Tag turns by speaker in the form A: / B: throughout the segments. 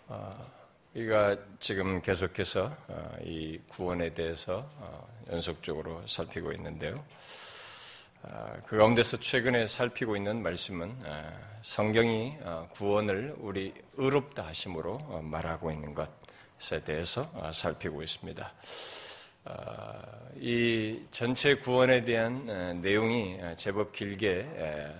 A: 우리가 지금 계속해서 이 구원에 대해서 연속적으로 살피고 있는데요. 그 가운데서 최근에 살피고 있는 말씀은 성경이 구원을 우리 의롭다 하심으로 말하고 있는 것에 대해서 살피고 있습니다. 이 전체 구원에 대한 내용이 제법 길게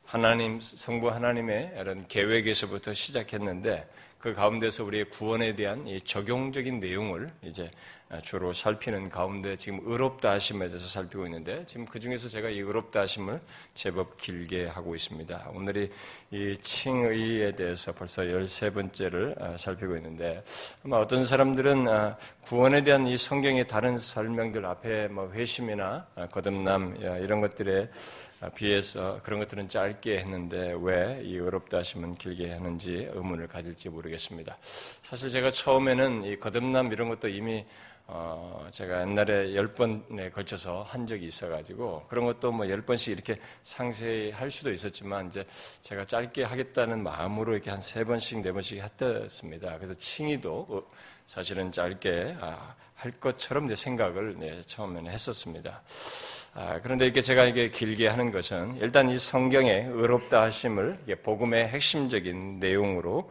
A: 성부 하나님의 이런 계획에서부터 시작했는데 그 가운데서 우리의 구원에 대한 이 적용적인 내용을 이제 주로 살피는 가운데 지금 의롭다 하심에 대해서 살피고 있는데 지금 그 중에서 제가 이 의롭다 하심을 제법 길게 하고 있습니다. 오늘이 이 칭의에 대해서 벌써 13번째를 살피고 있는데 아마 어떤 사람들은 구원에 대한 이 성경의 다른 설명들 앞에 뭐 회심이나 거듭남 이런 것들에 비해서 그런 것들은 짧게 했는데 왜 이 의롭다 하심은 길게 하는지 의문을 가질지 모르겠습니다. 사실 제가 처음에는 이 거듭남 이런 것도 이미 제가 옛날에 10번에 걸쳐서 한 적이 있어가지고 그런 것도 뭐 10번씩 이렇게 상세히 할 수도 있었지만 이제 제가 짧게 하겠다는 마음으로 이렇게 한 3번씩, 4번씩 했었습니다. 그래서 칭의도 사실은 짧게 할 것처럼 이제 생각을 처음에는 했었습니다. 그런데 이렇게 제가 이게 길게 하는 것은 일단 이 성경의 의롭다 하심을 복음의 핵심적인 내용으로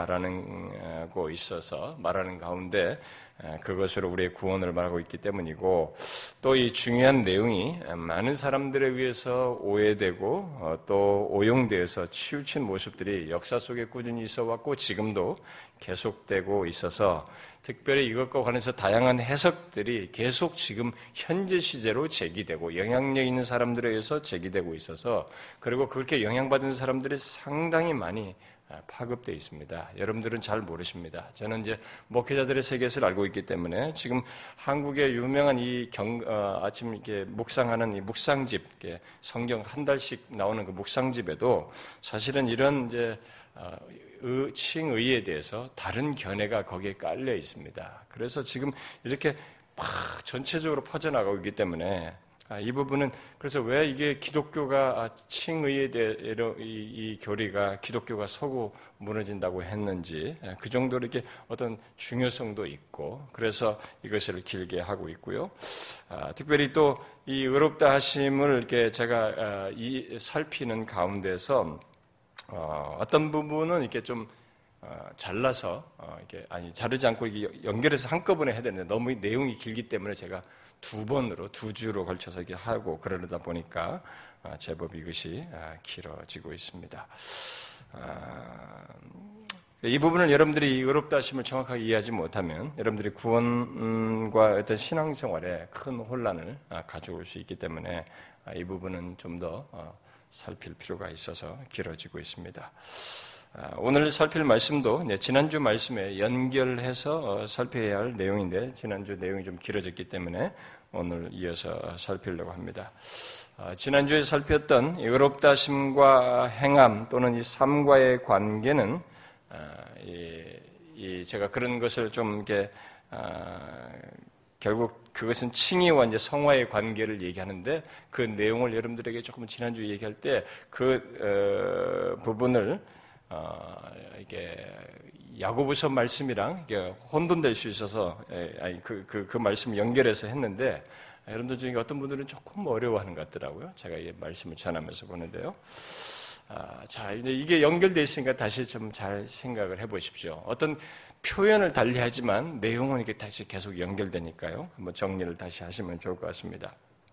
A: 말하고 있어서 말하는 가운데 그것으로 우리의 구원을 말하고 있기 때문이고 또 이 중요한 내용이 많은 사람들에 의해서 오해되고 또 오용되어서 치우친 모습들이 역사 속에 꾸준히 있어 왔고 지금도 계속되고 있어서 특별히 이것과 관해서 다양한 해석들이 계속 지금 현재 시제로 제기되고 영향력 있는 사람들에 의해서 제기되고 있어서 그리고 그렇게 영향받은 사람들이 상당히 많이 파급되어 있습니다. 여러분들은 잘 모르십니다. 저는 이제 목회자들의 세계에서 알고 있기 때문에 지금 한국의 유명한 아침 이렇게 묵상하는 이 묵상집, 성경 한 달씩 나오는 그 묵상집에도 사실은 이런 이제 칭의에 대해서 다른 견해가 거기에 깔려 있습니다. 그래서 지금 이렇게 막 전체적으로 퍼져나가고 있기 때문에 이 부분은 그래서 왜 이게 기독교가 칭의에 대해 이 교리가 기독교가 서고 무너진다고 했는지 그 정도로 이렇게 어떤 중요성도 있고 그래서 이것을 길게 하고 있고요. 특별히 또 이 의롭다 하심을 이렇게 제가 살피는 가운데서 어떤 부분은 이렇게 좀 잘라서 이렇게 자르지 않고 이게 연결해서 한꺼번에 해야 되는데 너무 내용이 길기 때문에 제가 2주로 걸쳐서 이렇게 하고 그러다 보니까 제법 이것이 길어지고 있습니다. 이 부분을 여러분들이 의롭다 하심을 정확하게 이해하지 못하면 여러분들이 구원과 어떤 신앙생활에 큰 혼란을 가져올 수 있기 때문에 이 부분은 좀 더 살필 필요가 있어서 길어지고 있습니다. 오늘 살필 말씀도 지난주 말씀에 연결해서 살펴야 할 내용인데 지난주 내용이 좀 길어졌기 때문에 오늘 이어서 살피려고 합니다. 지난주에 살폈던 의롭다 하심과 행함 또는 이 삶과의 관계는 제가 그런 것을 좀 이렇게 결국 그것은 칭의와 이제 성화의 관계를 얘기하는데 그 내용을 여러분들에게 조금 지난주에 얘기할 때 그 부분을 이게 야고보서 말씀이랑 이게 혼돈될 수 있어서 그 말씀 연결해서 했는데 여러분들 중에 어떤 분들은 조금 어려워하는 것 같더라고요. 제가 이 말씀을 전하면서 보는데요. 자, 이제 이게 연결되어 있으니까 다시 좀 잘 생각을 해보십시오. 어떤 표현을 달리하지만 내용은 이게 다시 계속 연결되니까요. 한번 정리를 다시 하시면 좋을 것 같습니다.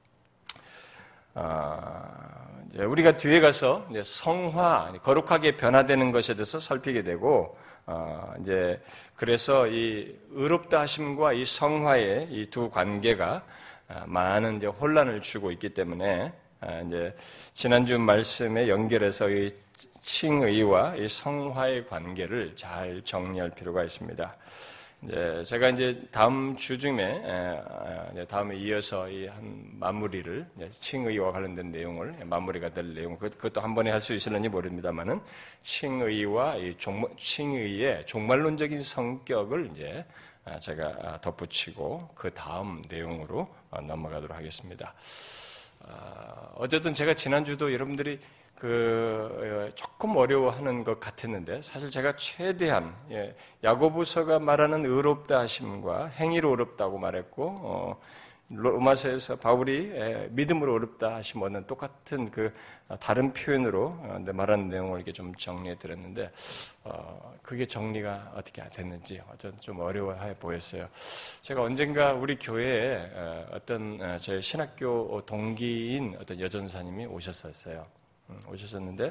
A: 우리가 뒤에 가서 이제 성화, 거룩하게 변화되는 것에 대해서 살피게 되고, 이제 그래서 이 의롭다 하심과 이 성화의 이 두 관계가 많은 이제 혼란을 주고 있기 때문에 이제 지난주 말씀에 연결해서 이 칭의와 이 성화의 관계를 잘 정리할 필요가 있습니다. 제가 이제 다음 주중에 다음에 이어서 이 한 마무리를 칭의와 관련된 내용을 마무리가 될 내용 그것도 한 번에 할 수 있을는지 모릅니다만은 칭의와 이 칭의의 종말론적인 성격을 이제 제가 덧붙이고 그 다음 내용으로 넘어가도록 하겠습니다. 어쨌든 제가 지난주도 여러분들이 조금 어려워하는 것 같았는데 사실 제가 최대한 야고보서가 말하는 의롭다 하심과 행위로 의롭다고 말했고 로마서에서 바울이 믿음으로 의롭다 하심과는 똑같은 다른 표현으로 말하는 내용을 이렇게 좀 정리해 드렸는데 그게 정리가 어떻게 됐는지 좀 어려워해 보였어요. 제가 언젠가 우리 교회에 어떤 제 신학교 동기인 어떤 여전사님이 오셨었는데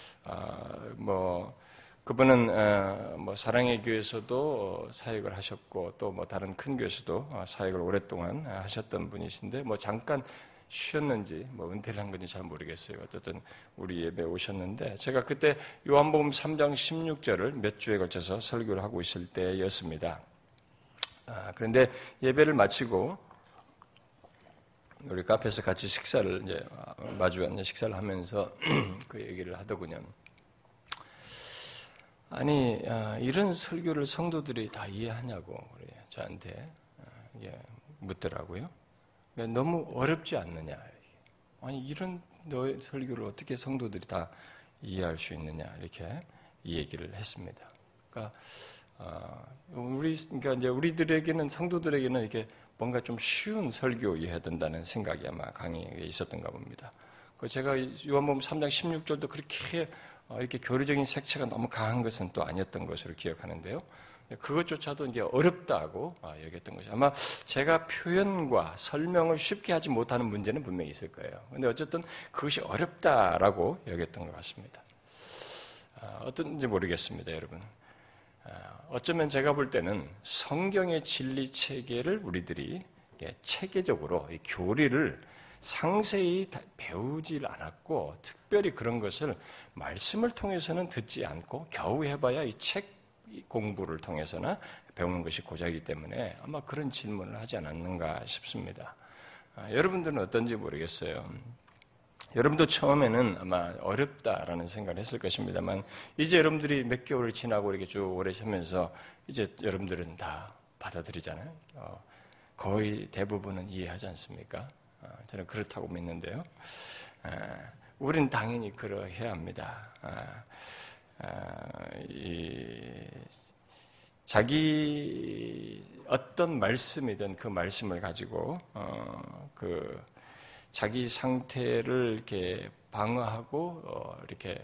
A: 그분은 사랑의 교회에서도 사역을 하셨고 또 다른 큰 교회에서도 사역을 오랫동안 하셨던 분이신데 잠깐 쉬었는지 은퇴를 한 건지 잘 모르겠어요. 어쨌든 우리 예배에 오셨는데 제가 그때 요한복음 3장 16절을 몇 주에 걸쳐서 설교를 하고 있을 때였습니다. 그런데 예배를 마치고 우리 카페에서 같이 식사를 마주 앉아 식사를 하면서 그 얘기를 하더군요. 아니 이런 설교를 성도들이 다 이해하냐고 저한테 묻더라고요. 너무 어렵지 않느냐? 아니 이런 너의 설교를 어떻게 성도들이 다 이해할 수 있느냐? 이렇게 이 얘기를 했습니다. 그러니까 이제 우리들에게는 성도들에게는 이렇게 뭔가 좀 쉬운 설교 이해해야 된다는 생각이 아마 강의에 있었던가 봅니다. 제가 요한복음 3장 16절도 그렇게 이렇게 교리적인 색채가 너무 강한 것은 또 아니었던 것으로 기억하는데요. 그것조차도 이제 어렵다고 여겼던 것이 아마 제가 표현과 설명을 쉽게 하지 못하는 문제는 분명히 있을 거예요. 그런데 어쨌든 그것이 어렵다라고 여겼던 것 같습니다. 어떤지 모르겠습니다, 여러분. 어쩌면 제가 볼 때는 성경의 진리 체계를 우리들이 체계적으로 이 교리를 상세히 배우질 않았고 특별히 그런 것을 말씀을 통해서는 듣지 않고 겨우 해봐야 이 책 공부를 통해서나 배우는 것이 고작이기 때문에 아마 그런 질문을 하지 않았는가 싶습니다. 여러분들은 어떤지 모르겠어요. 여러분도 처음에는 아마 어렵다라는 생각을 했을 것입니다만 이제 여러분들이 몇 개월을 지나고 이렇게 쭉 오래 하면서 이제 여러분들은 다 받아들이잖아요. 거의 대부분은 이해하지 않습니까? 저는 그렇다고 믿는데요. 우리는 당연히 그러해야 합니다. 자기 어떤 말씀이든 그 말씀을 가지고 자기 상태를 이렇게 방어하고 이렇게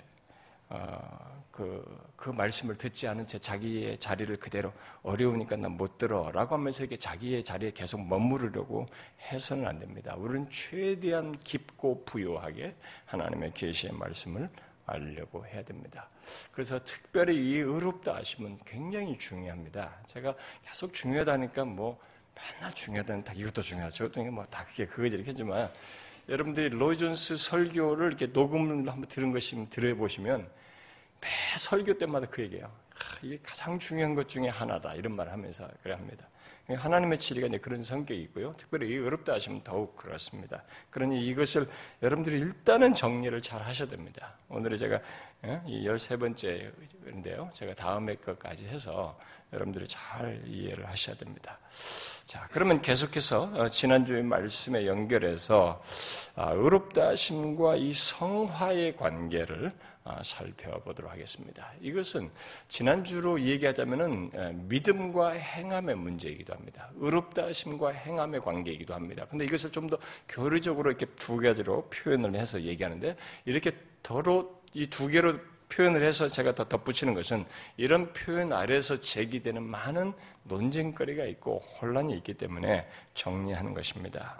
A: 그 말씀을 듣지 않은 채 자기의 자리를 그대로 어려우니까 난 못 들어라고 하면서 이렇게 자기의 자리에 계속 머무르려고 해서는 안 됩니다. 우리는 최대한 깊고 부요하게 하나님의 계시의 말씀을 알려고 해야 됩니다. 그래서 특별히 이 의롭다 하심은 굉장히 중요합니다. 제가 계속 중요하다니까 맨날 중요하다는 다 이것도 중요하죠. 저것도 다 그거지 이렇게 하지만 여러분들이 로이 존스 설교를 이렇게 녹음을 한번 들어보시면 매 설교 때마다 그 얘기예요. 이게 가장 중요한 것 중에 하나다 이런 말을 하면서 그래 합니다. 하나님의 진리가 이제 그런 성격이 있고요. 특별히 이 의롭다 하시면 더욱 그렇습니다. 그러니 이것을 여러분들이 일단은 정리를 잘 하셔야 됩니다. 오늘은 제가 이 13번째인데요. 제가 다음에 것까지 해서 여러분들이 잘 이해를 하셔야 됩니다. 자, 그러면 계속해서 지난주의 말씀에 연결해서 의롭다 하심과 이 성화의 관계를 살펴보도록 하겠습니다. 이것은 지난주로 얘기하자면은 믿음과 행함의 문제이기도 합니다. 의롭다 하심과 행함의 관계이기도 합니다. 근데 이것을 좀 더 교리적으로 이렇게 두 가지로 표현을 해서 얘기하는데 이렇게 이 두 개로 표현을 해서 제가 더 덧붙이는 것은 이런 표현 아래에서 제기되는 많은 논쟁거리가 있고 혼란이 있기 때문에 정리하는 것입니다.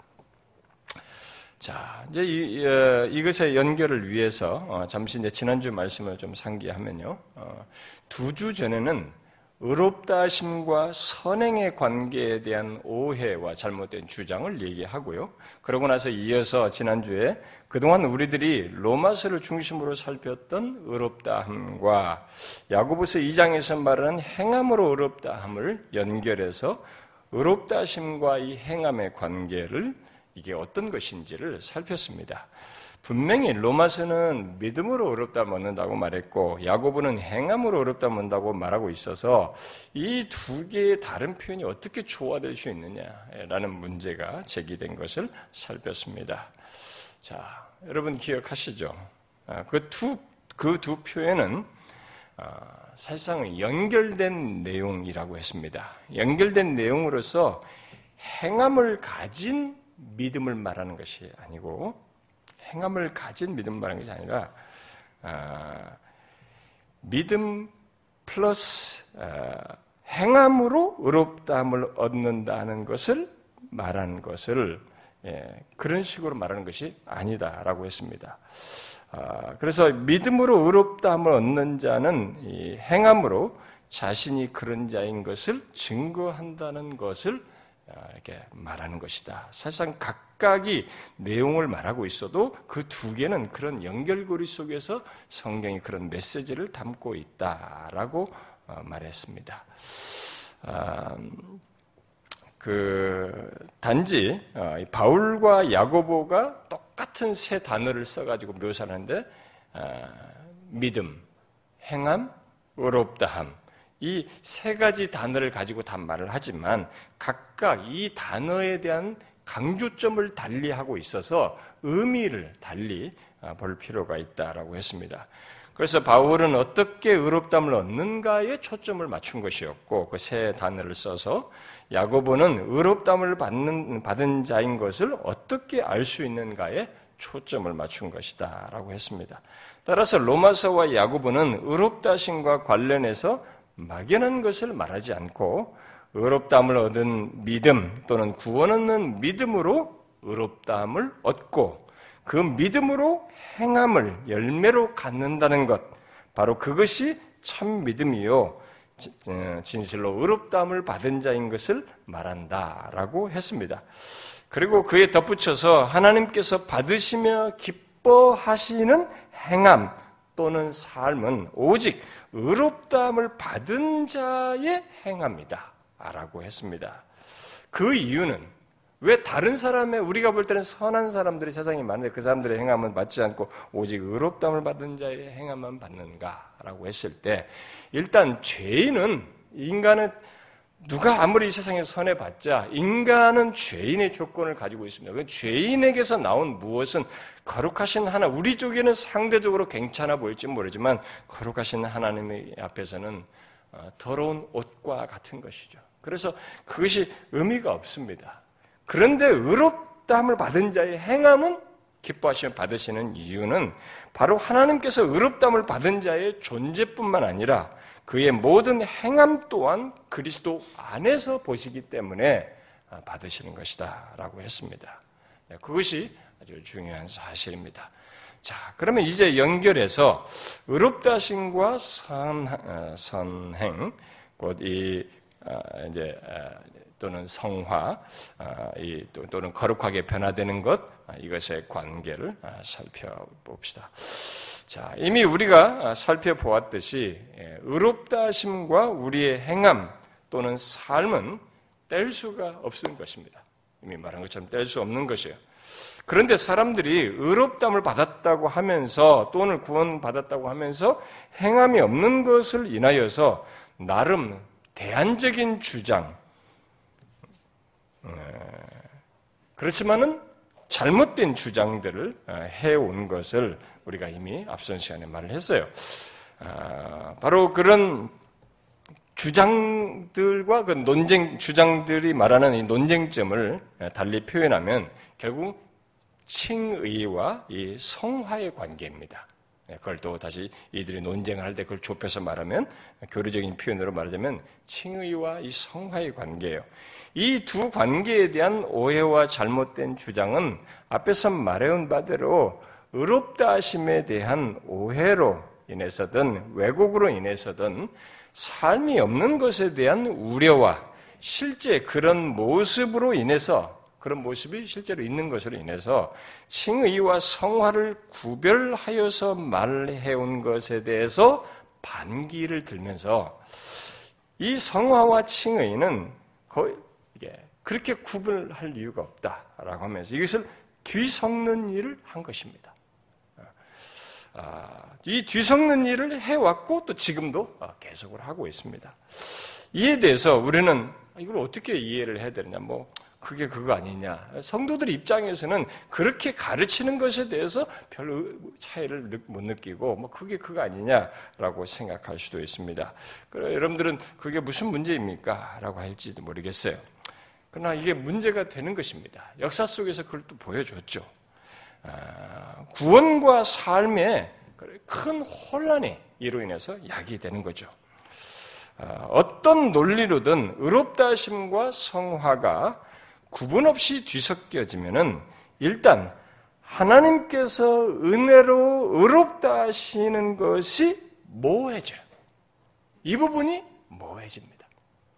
A: 자, 이제 이것의 연결을 위해서 잠시 이제 지난주 말씀을 좀 상기하면요. 2주 전에는 의롭다 하심과 선행의 관계에 대한 오해와 잘못된 주장을 얘기하고요. 그러고 나서 이어서 지난주에 그동안 우리들이 로마서를 중심으로 살폈던 의롭다함과 야고보서 2장에서 말하는 행함으로 의롭다함을 연결해서 의롭다 하심과 이 행함의 관계를 이게 어떤 것인지를 살폈습니다. 분명히 로마서는 믿음으로 의롭다 얻는다고 말했고 야고보는 행함으로 의롭다 얻는다고 말하고 있어서 이 두 개의 다른 표현이 어떻게 조화될 수 있느냐라는 문제가 제기된 것을 살폈습니다. 자, 여러분 기억하시죠? 그 두 표현은 사실상 연결된 내용이라고 했습니다. 연결된 내용으로서 행함을 가진 믿음을 말하는 것이 아니고, 행함을 가진 믿음을 말하는 것이 아니라 믿음 플러스 행함으로 의롭다함을 얻는다는 것을 말하는 것을 그런 식으로 말하는 것이 아니다라고 했습니다. 그래서 믿음으로 의롭다함을 얻는 자는 이 행함으로 자신이 그런 자인 것을 증거한다는 것을 이렇게 말하는 것이다. 사실상 각각이 내용을 말하고 있어도 그 두 개는 그런 연결고리 속에서 성경이 그런 메시지를 담고 있다라고 말했습니다. 단지 바울과 야고보가 똑같은 세 단어를 써가지고 묘사를 하는데 믿음, 행함, 의롭다함 이 세 가지 단어를 가지고 다 말을 하지만 각각 이 단어에 대한 강조점을 달리하고 있어서 의미를 달리 볼 필요가 있다라고 했습니다. 그래서 바울은 어떻게 의롭다함을 얻는가에 초점을 맞춘 것이었고 그 세 단어를 써서 야고보는 의롭다함을 받은 자인 것을 어떻게 알 수 있는가에 초점을 맞춘 것이다 라고 했습니다. 따라서 로마서와 야고보는 의롭다심과 관련해서 막연한 것을 말하지 않고 의롭다함을 얻은 믿음 또는 구원 얻는 믿음으로 의롭다함을 얻고 그 믿음으로 행함을 열매로 갖는다는 것, 바로 그것이 참 믿음이요 진실로 의롭다함을 받은 자인 것을 말한다라고 했습니다. 그리고 그에 덧붙여서 하나님께서 받으시며 기뻐하시는 행함 또는 삶은 오직 의롭다함을 받은 자의 행함이다 라고 했습니다. 그 이유는 왜 다른 사람의 우리가 볼 때는 선한 사람들이 세상에 많은데 그 사람들의 행함은 받지 않고 오직 의롭다함을 받은 자의 행함만 받는가라고 했을 때 일단 죄인은 인간은 누가 아무리 이 세상에 선해봤자 인간은 죄인의 조건을 가지고 있습니다. 그 죄인에게서 나온 무엇은 거룩하신 하나, 우리 쪽에는 상대적으로 괜찮아 보일지 모르지만 거룩하신 하나님 앞에서는 더러운 옷과 같은 것이죠. 그래서 그것이 의미가 없습니다. 그런데 의롭다함을 받은 자의 행함은 기뻐하시며 받으시는 이유는 바로 하나님께서 의롭다함을 받은 자의 존재뿐만 아니라 그의 모든 행함 또한 그리스도 안에서 보시기 때문에 받으시는 것이다 라고 했습니다. 그것이 아주 중요한 사실입니다. 자, 그러면 이제 연결해서 의롭다 하심과 선행, 곧 이제 또는 성화, 또는 거룩하게 변화되는 것, 이것의 관계를 살펴봅시다. 자, 이미 우리가 살펴보았듯이 의롭다 하심과 우리의 행함 또는 삶은 뗄 수가 없는 것입니다. 이미 말한 것처럼 뗄 수 없는 것이에요. 그런데 사람들이 의롭다함을 받았다고 하면서 또는 구원받았다고 하면서 행함이 없는 것을 인하여서 나름 대안적인 주장, 그렇지만은 잘못된 주장들을 해온 것을 우리가 이미 앞선 시간에 말을 했어요. 바로 그런 주장들과 그 주장들이 말하는 이 논쟁점을 달리 표현하면 결국 칭의와 이 성화의 관계입니다. 그걸 또 다시 이들이 논쟁을 할 때 그걸 좁혀서 말하면 교리적인 표현으로 말하자면 칭의와 이 성화의 관계예요. 이 두 관계에 대한 오해와 잘못된 주장은 앞에서 말해온 바대로 의롭다 하심에 대한 오해로 인해서든 왜곡으로 인해서든 삶이 없는 것에 대한 우려와 실제 그런 모습으로 인해서 그런 모습이 실제로 있는 것으로 인해서 칭의와 성화를 구별하여서 말해온 것에 대해서 반기를 들면서 이 성화와 칭의는 거의 그렇게 구별할 이유가 없다라고 하면서 이것을 뒤섞는 일을 한 것입니다. 이 뒤섞는 일을 해왔고 또 지금도 계속을 하고 있습니다. 이에 대해서 우리는 이걸 어떻게 이해를 해야 되느냐, 그게 그거 아니냐. 성도들 입장에서는 그렇게 가르치는 것에 대해서 별 차이를 못 느끼고 뭐 그게 그거 아니냐라고 생각할 수도 있습니다. 그래 여러분들은 그게 무슨 문제입니까? 라고 할지도 모르겠어요. 그러나 이게 문제가 되는 것입니다. 역사 속에서 그걸 또 보여줬죠. 구원과 삶에 큰 혼란이 이로 인해서 야기되는 거죠. 어떤 논리로든 의롭다 하심과 성화가 구분 없이 뒤섞여지면은 일단 하나님께서 은혜로 의롭다 하시는 것이 모호해져요. 이 부분이 모호해집니다.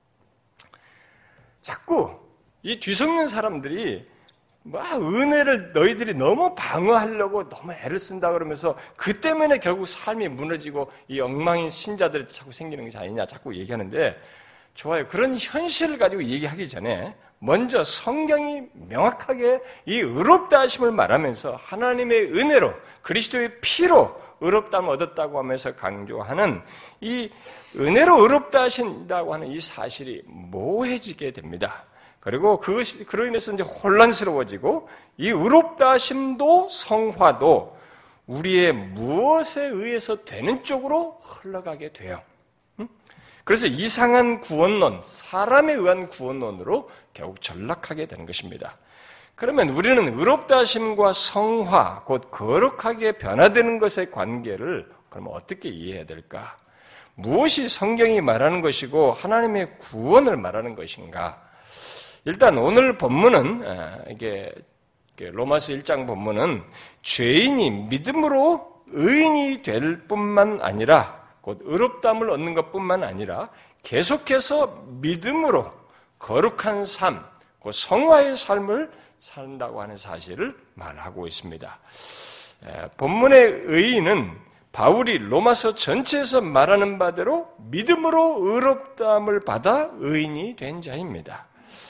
A: 자꾸 이 뒤섞는 사람들이 은혜를 너희들이 너무 방어하려고 너무 애를 쓴다 그러면서 그 때문에 결국 삶이 무너지고 이 엉망인 신자들이 자꾸 생기는 것이 아니냐 자꾸 얘기하는데 좋아요. 그런 현실을 가지고 얘기하기 전에 먼저 성경이 명확하게 이 의롭다 하심을 말하면서 하나님의 은혜로 그리스도의 피로 의롭다함을 얻었다고 하면서 강조하는 이 은혜로 의롭다 하신다고 하는 이 사실이 모호해지게 됩니다. 그리고 그로 인해서 이제 혼란스러워지고 이 의롭다 하심도 성화도 우리의 무엇에 의해서 되는 쪽으로 흘러가게 돼요. 그래서 이상한 구원론, 사람에 의한 구원론으로 결국 전락하게 되는 것입니다. 그러면 우리는 의롭다 하심과 성화, 곧 거룩하게 변화되는 것의 관계를 그러면 어떻게 이해해야 될까? 무엇이 성경이 말하는 것이고 하나님의 구원을 말하는 것인가? 일단 오늘 본문은 이게 로마서 1장 본문은 죄인이 믿음으로 의인이 될 뿐만 아니라 곧 의롭다함을 얻는 것뿐만 아니라 계속해서 믿음으로 거룩한 삶, 곧 성화의 삶을 산다고 하는 사실을 말하고 있습니다. 본문의 의인은 바울이 로마서 전체에서 말하는 바대로 믿음으로 의롭다함을 받아 의인이 된 자입니다.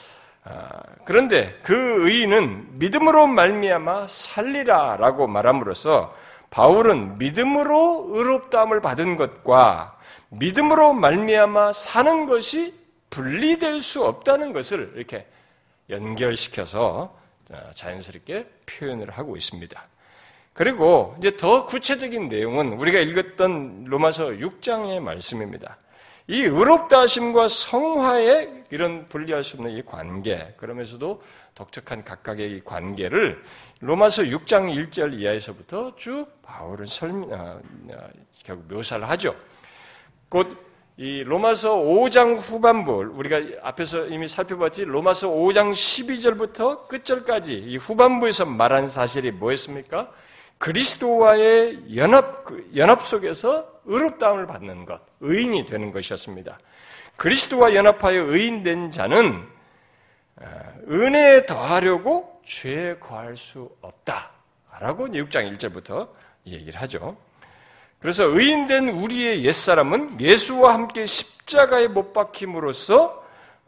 A: 그런데 그 의인은 믿음으로 말미암아 살리라라고 말함으로써 바울은 믿음으로 의롭다함을 받은 것과 믿음으로 말미암아 사는 것이 분리될 수 없다는 것을 이렇게 연결시켜서 자연스럽게 표현을 하고 있습니다. 그리고 이제 더 구체적인 내용은 우리가 읽었던 로마서 6장의 말씀입니다. 이 의롭다 하심과 성화의 이런 분리할 수 없는 이 관계, 그러면서도 독특한 각각의 이 관계를 로마서 6장 1절 이하에서부터 쭉 바울은 결국 묘사를 하죠. 곧 이 로마서 5장 후반부, 우리가 앞에서 이미 살펴봤지, 로마서 5장 12절부터 끝절까지 이 후반부에서 말한 사실이 뭐였습니까? 그리스도와의 연합 속에서 의롭다함을 받는 것, 의인이 되는 것이었습니다. 그리스도와 연합하여 의인된 자는 은혜에 더하려고 죄에 거할 수 없다라고 6장 1절부터 얘기를 하죠. 그래서 의인된 우리의 옛사람은 예수와 함께 십자가에 못 박힘으로써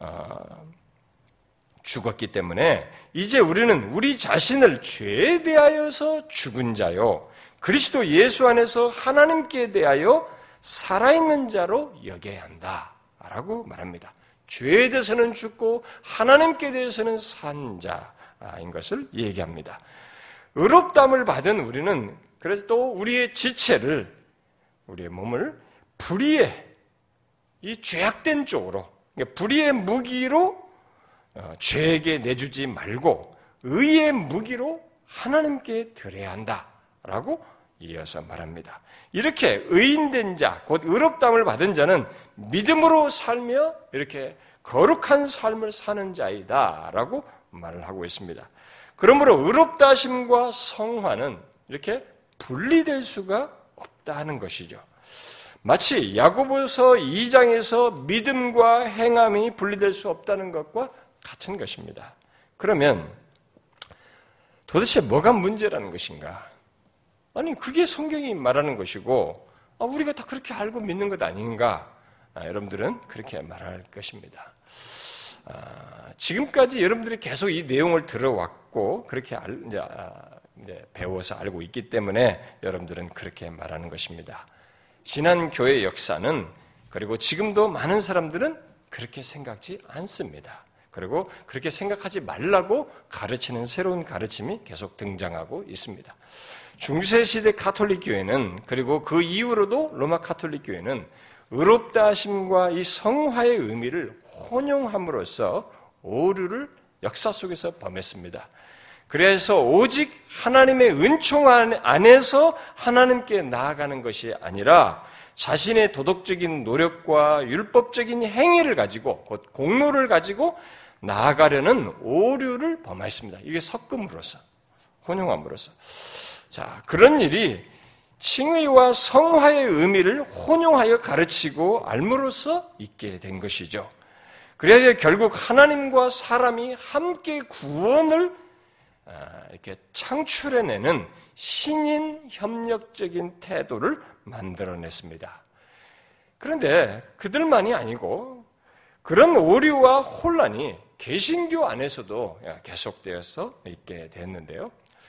A: 죽었기 때문에 이제 우리는 우리 자신을 죄에 대하여서 죽은 자요, 그리스도 예수 안에서 하나님께 대하여 살아있는 자로 여겨야 한다라고 말합니다. 죄에 대해서는 죽고 하나님께 대해서는 산 자인 것을 얘기합니다. 의롭다함을 받은 우리는 그래서 또 우리의 지체를, 우리의 몸을 불의의 이 죄악된 쪽으로, 불의의 무기로 죄에게 내주지 말고 의의 무기로 하나님께 드려야 한다라고 이어서 말합니다. 이렇게 의인된 자, 곧 의롭다함을 받은 자는 믿음으로 살며 이렇게 거룩한 삶을 사는 자이다라고 말을 하고 있습니다. 그러므로 의롭다 하심과 성화는 이렇게 분리될 수가 없다는 것이죠. 마치 야고보서 2장에서 믿음과 행함이 분리될 수 없다는 것과 같은 것입니다. 그러면 도대체 뭐가 문제라는 것인가? 아니, 그게 성경이 말하는 것이고 우리가 다 그렇게 알고 믿는 것 아닌가? 여러분들은 그렇게 말할 것입니다. 지금까지 여러분들이 계속 이 내용을 들어왔고 그렇게 이제 배워서 알고 있기 때문에 여러분들은 그렇게 말하는 것입니다. 지난 교회 역사는, 그리고 지금도 많은 사람들은 그렇게 생각지 않습니다. 그리고 그렇게 생각하지 말라고 가르치는 새로운 가르침이 계속 등장하고 있습니다. 중세시대 가톨릭 교회는 그리고 그 이후로도 로마 가톨릭 교회는 의롭다 하심과 이 성화의 의미를 혼용함으로써 오류를 역사 속에서 범했습니다. 그래서 오직 하나님의 은총 안에서 하나님께 나아가는 것이 아니라 자신의 도덕적인 노력과 율법적인 행위를 가지고 곧 공로를 가지고 나아가려는 오류를 범하였습니다. 이게 섞음으로써 혼용함으로써 자 그런 일이 칭의와 성화의 의미를 혼용하여 가르치고 알므로써 있게 된 것이죠. 그래야 결국 하나님과 사람이 함께 구원을 이렇게 창출해내는 신인 협력적인 태도를 만들어냈습니다. 그런데 그들만이 아니고 그런 오류와 혼란이 개신교 안에서도 계속되어서 있게 됐는데요.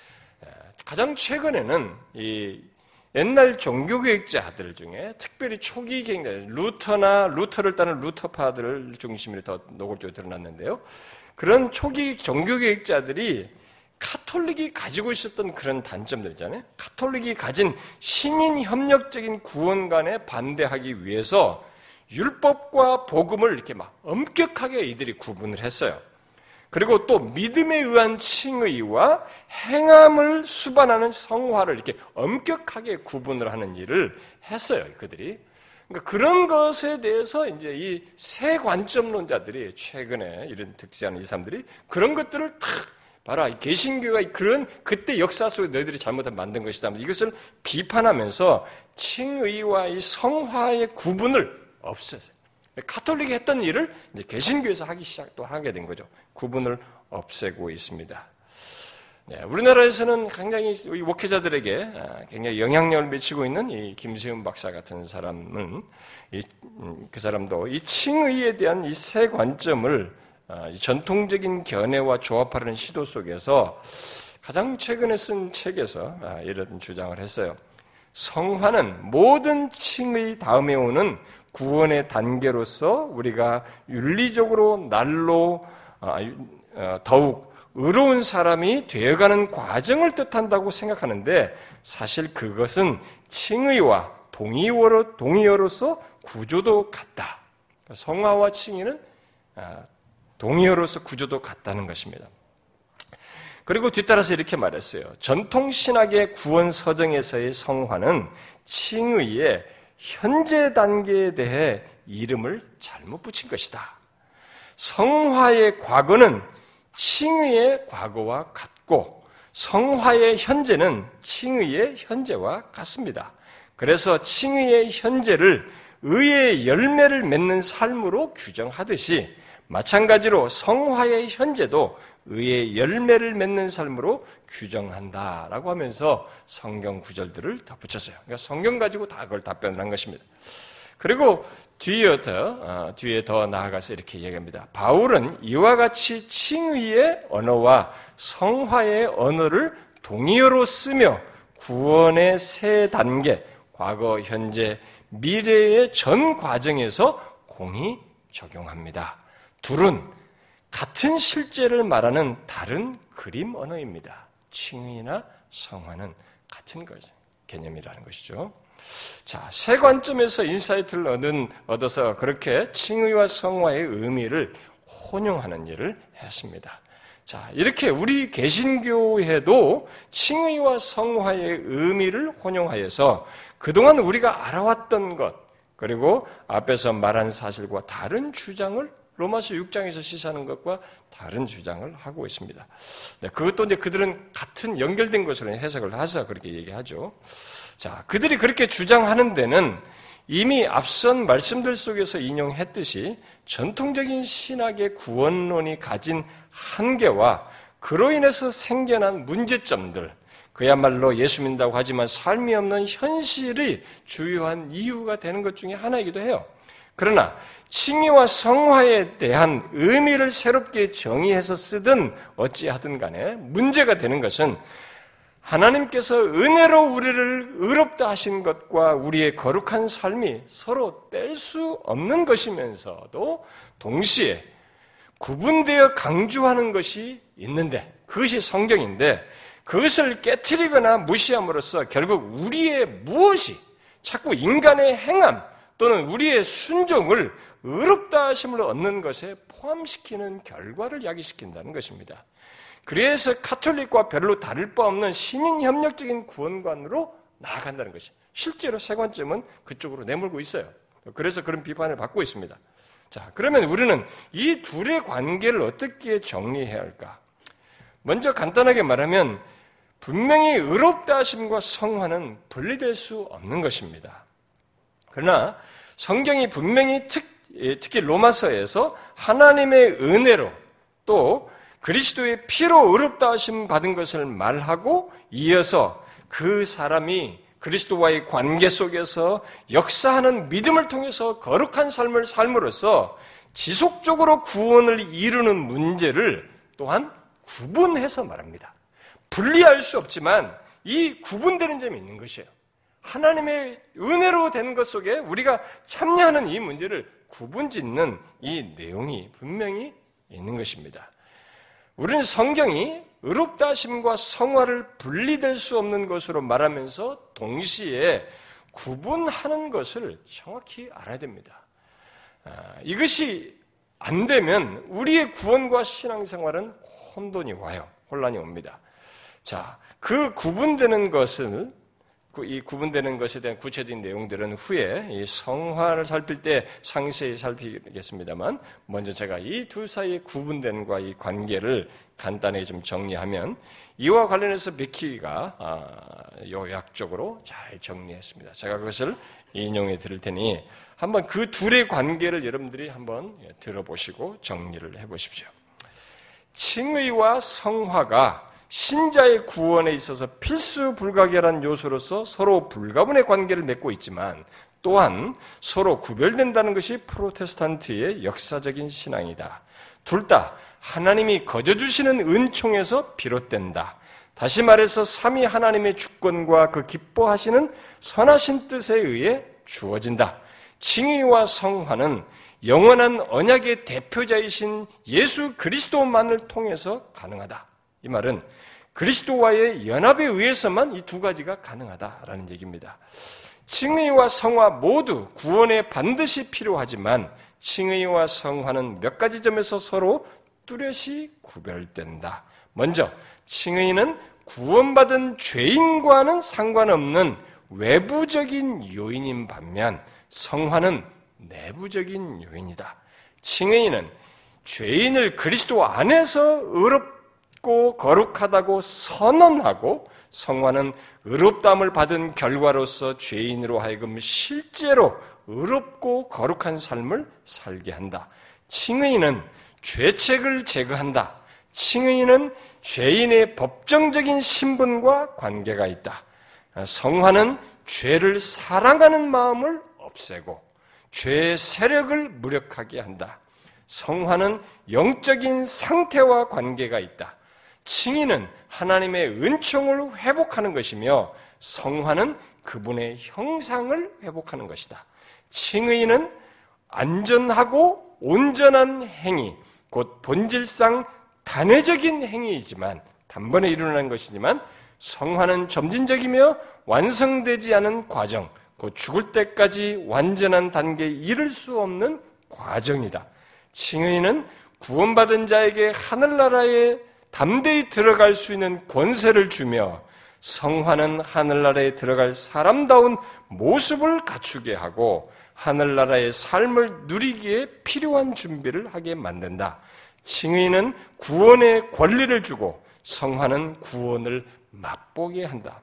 A: 가장 최근에는 이 옛날 종교개혁자들 중에 특별히 초기 개혁자, 루터를 따른 루터파들을 중심으로 더 노골적으로 드러났는데요. 그런 초기 종교개혁자들이 카톨릭이 가지고 있었던 그런 단점들 있잖아요. 카톨릭이 가진 신인 협력적인 구원관에 반대하기 위해서 율법과 복음을 이렇게 막 엄격하게 이들이 구분을 했어요. 그리고 또 믿음에 의한 칭의와 행함을 수반하는 성화를 이렇게 엄격하게 구분을 하는 일을 했어요, 그들이. 그러니까 그런 것에 대해서 이제 이 새 관점론자들이 최근에 이런 득지하는 이 사람들이 그런 것들을 탁 봐라, 개신교가 그런 그때 역사 속에 너희들이 잘못한 만든 것이다. 이것을 비판하면서 칭의와 이 성화의 구분을 없애서요. 가톨릭이 했던 일을 이제 개신교에서 하게 된 거죠. 구분을 없애고 있습니다. 네, 우리나라에서는 굉장히 목회자들에게 굉장히 영향력을 미치고 있는 이 김세훈 박사 같은 사람은 그 사람도 이 칭의에 대한 이 새 관점을 전통적인 견해와 조합하려는 시도 속에서 가장 최근에 쓴 책에서 이런 주장을 했어요. 성화는 모든 칭의 다음에 오는 구원의 단계로서 우리가 윤리적으로 날로 더욱 의로운 사람이 되어가는 과정을 뜻한다고 생각하는데 사실 그것은 칭의와 동의어로서 구조도 같다. 성화와 칭의는 동의어로서 구조도 같다는 것입니다. 그리고 뒤따라서 이렇게 말했어요. 전통 신학의 구원 서정에서의 성화는 칭의의 현재 단계에 대해 이름을 잘못 붙인 것이다. 성화의 과거는 칭의의 과거와 같고 성화의 현재는 칭의의 현재와 같습니다. 그래서 칭의의 현재를 의의 열매를 맺는 삶으로 규정하듯이 마찬가지로 성화의 현재도 의의 열매를 맺는 삶으로 규정한다라고 하면서 성경 구절들을 덧붙였어요. 그러니까 성경 가지고 다 그걸 답변을 한 것입니다. 그리고 뒤에 더 나아가서 이렇게 얘기합니다. 바울은 이와 같이 칭의의 언어와 성화의 언어를 동의어로 쓰며 구원의 세 단계, 과거, 현재, 미래의 전 과정에서 공히 적용합니다. 둘은 같은 실제를 말하는 다른 그림 언어입니다. 칭의나 성화는 같은 개념이라는 것이죠. 자, 세 관점에서 인사이트를 얻어서 그렇게 칭의와 성화의 의미를 혼용하는 일을 했습니다. 자, 이렇게 우리 개신교회도 칭의와 성화의 의미를 혼용하여서 그동안 우리가 알아왔던 것, 그리고 앞에서 말한 사실과 다른 주장을 로마서 6장에서 시사하는 것과 다른 주장을 하고 있습니다. 네, 그것도 이제 그들은 같은 연결된 것으로 해석을 해서 그렇게 얘기하죠. 자, 그들이 그렇게 주장하는 데는 이미 앞선 말씀들 속에서 인용했듯이 전통적인 신학의 구원론이 가진 한계와 그로 인해서 생겨난 문제점들, 그야말로 예수 믿는다고 하지만 삶이 없는 현실이 주요한 이유가 되는 것 중에 하나이기도 해요. 그러나 칭의와 성화에 대한 의미를 새롭게 정의해서 쓰든 어찌하든 간에 문제가 되는 것은 하나님께서 은혜로 우리를 의롭다 하신 것과 우리의 거룩한 삶이 서로 뗄 수 없는 것이면서도 동시에 구분되어 강조하는 것이 있는데, 그것이 성경인데, 그것을 깨트리거나 무시함으로써 결국 우리의 무엇이 자꾸 인간의 행함 또는 우리의 순종을 의롭다 하심을 얻는 것에 포함시키는 결과를 야기시킨다는 것입니다. 그래서 가톨릭과 별로 다를 바 없는 신인협력적인 구원관으로 나아간다는 것이 실제로 세 관점은 그쪽으로 내몰고 있어요. 그래서 그런 비판을 받고 있습니다. 자, 그러면 우리는 이 둘의 관계를 어떻게 정리해야 할까? 먼저 간단하게 말하면 분명히 의롭다 하심과 성화는 분리될 수 없는 것입니다. 그러나 성경이 분명히 특히 로마서에서 하나님의 은혜로 또 그리스도의 피로 의롭다 하심 받은 것을 말하고 이어서 그 사람이 그리스도와의 관계 속에서 역사하는 믿음을 통해서 거룩한 삶을 삶으로써 지속적으로 구원을 이루는 문제를 또한 구분해서 말합니다. 분리할 수 없지만 이 구분되는 점이 있는 것이에요. 하나님의 은혜로 된 것 속에 우리가 참여하는 이 문제를 구분짓는 이 내용이 분명히 있는 것입니다. 우리는 성경이 의롭다 하심과 성화를 분리될 수 없는 것으로 말하면서 동시에 구분하는 것을 정확히 알아야 됩니다. 이것이 안 되면 우리의 구원과 신앙생활은 혼돈이 와요. 혼란이 옵니다. 자, 그 구분되는 것을 이 구분되는 것에 대한 구체적인 내용들은 후에 이 성화를 살필 때 상세히 살피겠습니다만 먼저 제가 이 두 사이의 구분됨과 이 관계를 간단하게 좀 정리하면 이와 관련해서 맥키가 요약적으로 잘 정리했습니다. 제가 그것을 인용해 드릴 테니 한번 그 둘의 관계를 여러분들이 한번 들어보시고 정리를 해보십시오. 칭의와 성화가 신자의 구원에 있어서 필수 불가결한 요소로서 서로 불가분의 관계를 맺고 있지만 또한 서로 구별된다는 것이 프로테스탄트의 역사적인 신앙이다. 둘 다 하나님이 거저주시는 은총에서 비롯된다. 다시 말해서 삼위 하나님의 주권과 그 기뻐하시는 선하신 뜻에 의해 주어진다. 칭의와 성화는 영원한 언약의 대표자이신 예수 그리스도만을 통해서 가능하다. 이 말은 그리스도와의 연합에 의해서만 이 두 가지가 가능하다라는 얘기입니다. 칭의와 성화 모두 구원에 반드시 필요하지만 칭의와 성화는 몇 가지 점에서 서로 뚜렷이 구별된다. 먼저 칭의는 구원받은 죄인과는 상관없는 외부적인 요인인 반면 성화는 내부적인 요인이다. 칭의는 죄인을 그리스도 안에서 의롭고 거룩하다고 선언하고 성화는 의롭다함을 받은 결과로서 죄인으로 하여금 실제로 의롭고 거룩한 삶을 살게 한다. 칭의는 죄책을 제거한다. 칭의는 죄인의 법정적인 신분과 관계가 있다. 성화는 죄를 사랑하는 마음을 없애고 죄의 세력을 무력하게 한다. 성화는 영적인 상태와 관계가 있다. 칭의는 하나님의 은총을 회복하는 것이며 성화는 그분의 형상을 회복하는 것이다. 칭의는 안전하고 온전한 행위, 곧 본질상 단회적인 행위이지만 단번에 일어나는 것이지만 성화는 점진적이며 완성되지 않은 과정, 곧 죽을 때까지 완전한 단계에 이를 수 없는 과정이다. 칭의는 구원받은 자에게 하늘나라에 담대히 들어갈 수 있는 권세를 주며 성화는 하늘나라에 들어갈 사람다운 모습을 갖추게 하고 하늘나라의 삶을 누리기에 필요한 준비를 하게 만든다. 칭의는 구원의 권리를 주고 성화는 구원을 맛보게 한다.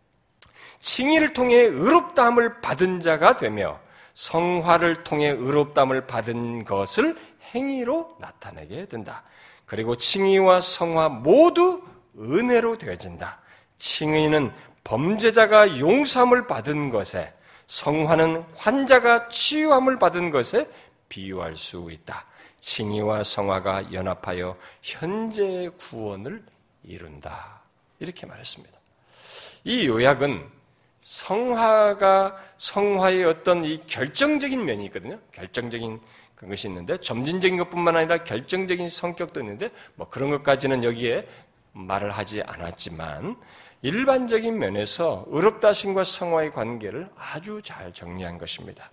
A: 칭의를 통해 의롭다함을 받은 자가 되며 성화를 통해 의롭다함을 받은 것을 행위로 나타내게 된다. 그리고 칭의와 성화 모두 은혜로 되어진다. 칭의는 범죄자가 용서함을 받은 것에, 성화는 환자가 치유함을 받은 것에 비유할 수 있다. 칭의와 성화가 연합하여 현재의 구원을 이룬다. 이렇게 말했습니다. 이 요약은 성화의 어떤 이 결정적인 면이 있거든요. 결정적인 그것이 있는데 점진적인 것뿐만 아니라 결정적인 성격도 있는데 뭐 그런 것까지는 여기에 말을 하지 않았지만 일반적인 면에서 의롭다 하심과 성화의 관계를 아주 잘 정리한 것입니다.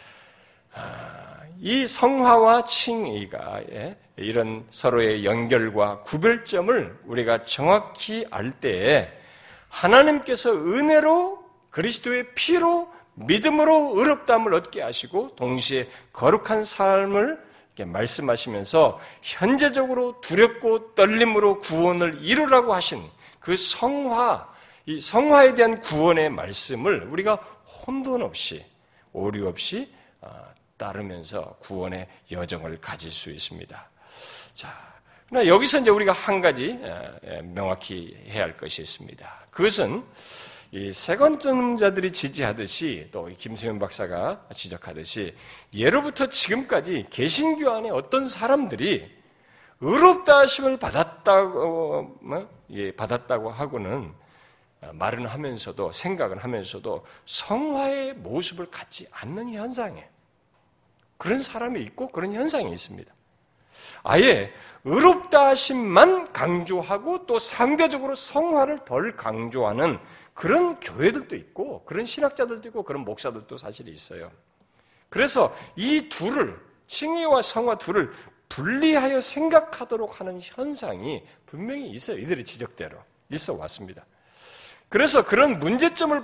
A: 이 성화와 칭의가 이런 서로의 연결과 구별점을 우리가 정확히 알 때에 하나님께서 은혜로 그리스도의 피로 믿음으로 의롭다함을 얻게 하시고 동시에 거룩한 삶을 말씀하시면서 현재적으로 두렵고 떨림으로 구원을 이루라고 하신 그 성화, 이 성화에 대한 구원의 말씀을 우리가 혼돈 없이 오류 없이 따르면서 구원의 여정을 가질 수 있습니다. 자, 그러나 여기서 이제 우리가 한 가지 명확히 해야 할 것이 있습니다. 그것은 이 세관점자들이 지지하듯이 또 김수현 박사가 지적하듯이 예로부터 지금까지 개신교 안에 어떤 사람들이 의롭다 하심을 받았다고 하고는 말은 하면서도 생각은 하면서도 성화의 모습을 갖지 않는 현상이에요. 그런 사람이 있고 그런 현상이 있습니다. 아예 의롭다 하심만 강조하고 또 상대적으로 성화를 덜 강조하는 그런 교회들도 있고 그런 신학자들도 있고 그런 목사들도 사실 있어요. 그래서 이 둘을 칭의와 성화 둘을 분리하여 생각하도록 하는 현상이 분명히 있어요. 이들의 지적대로 있어 왔습니다. 그래서 그런 문제점을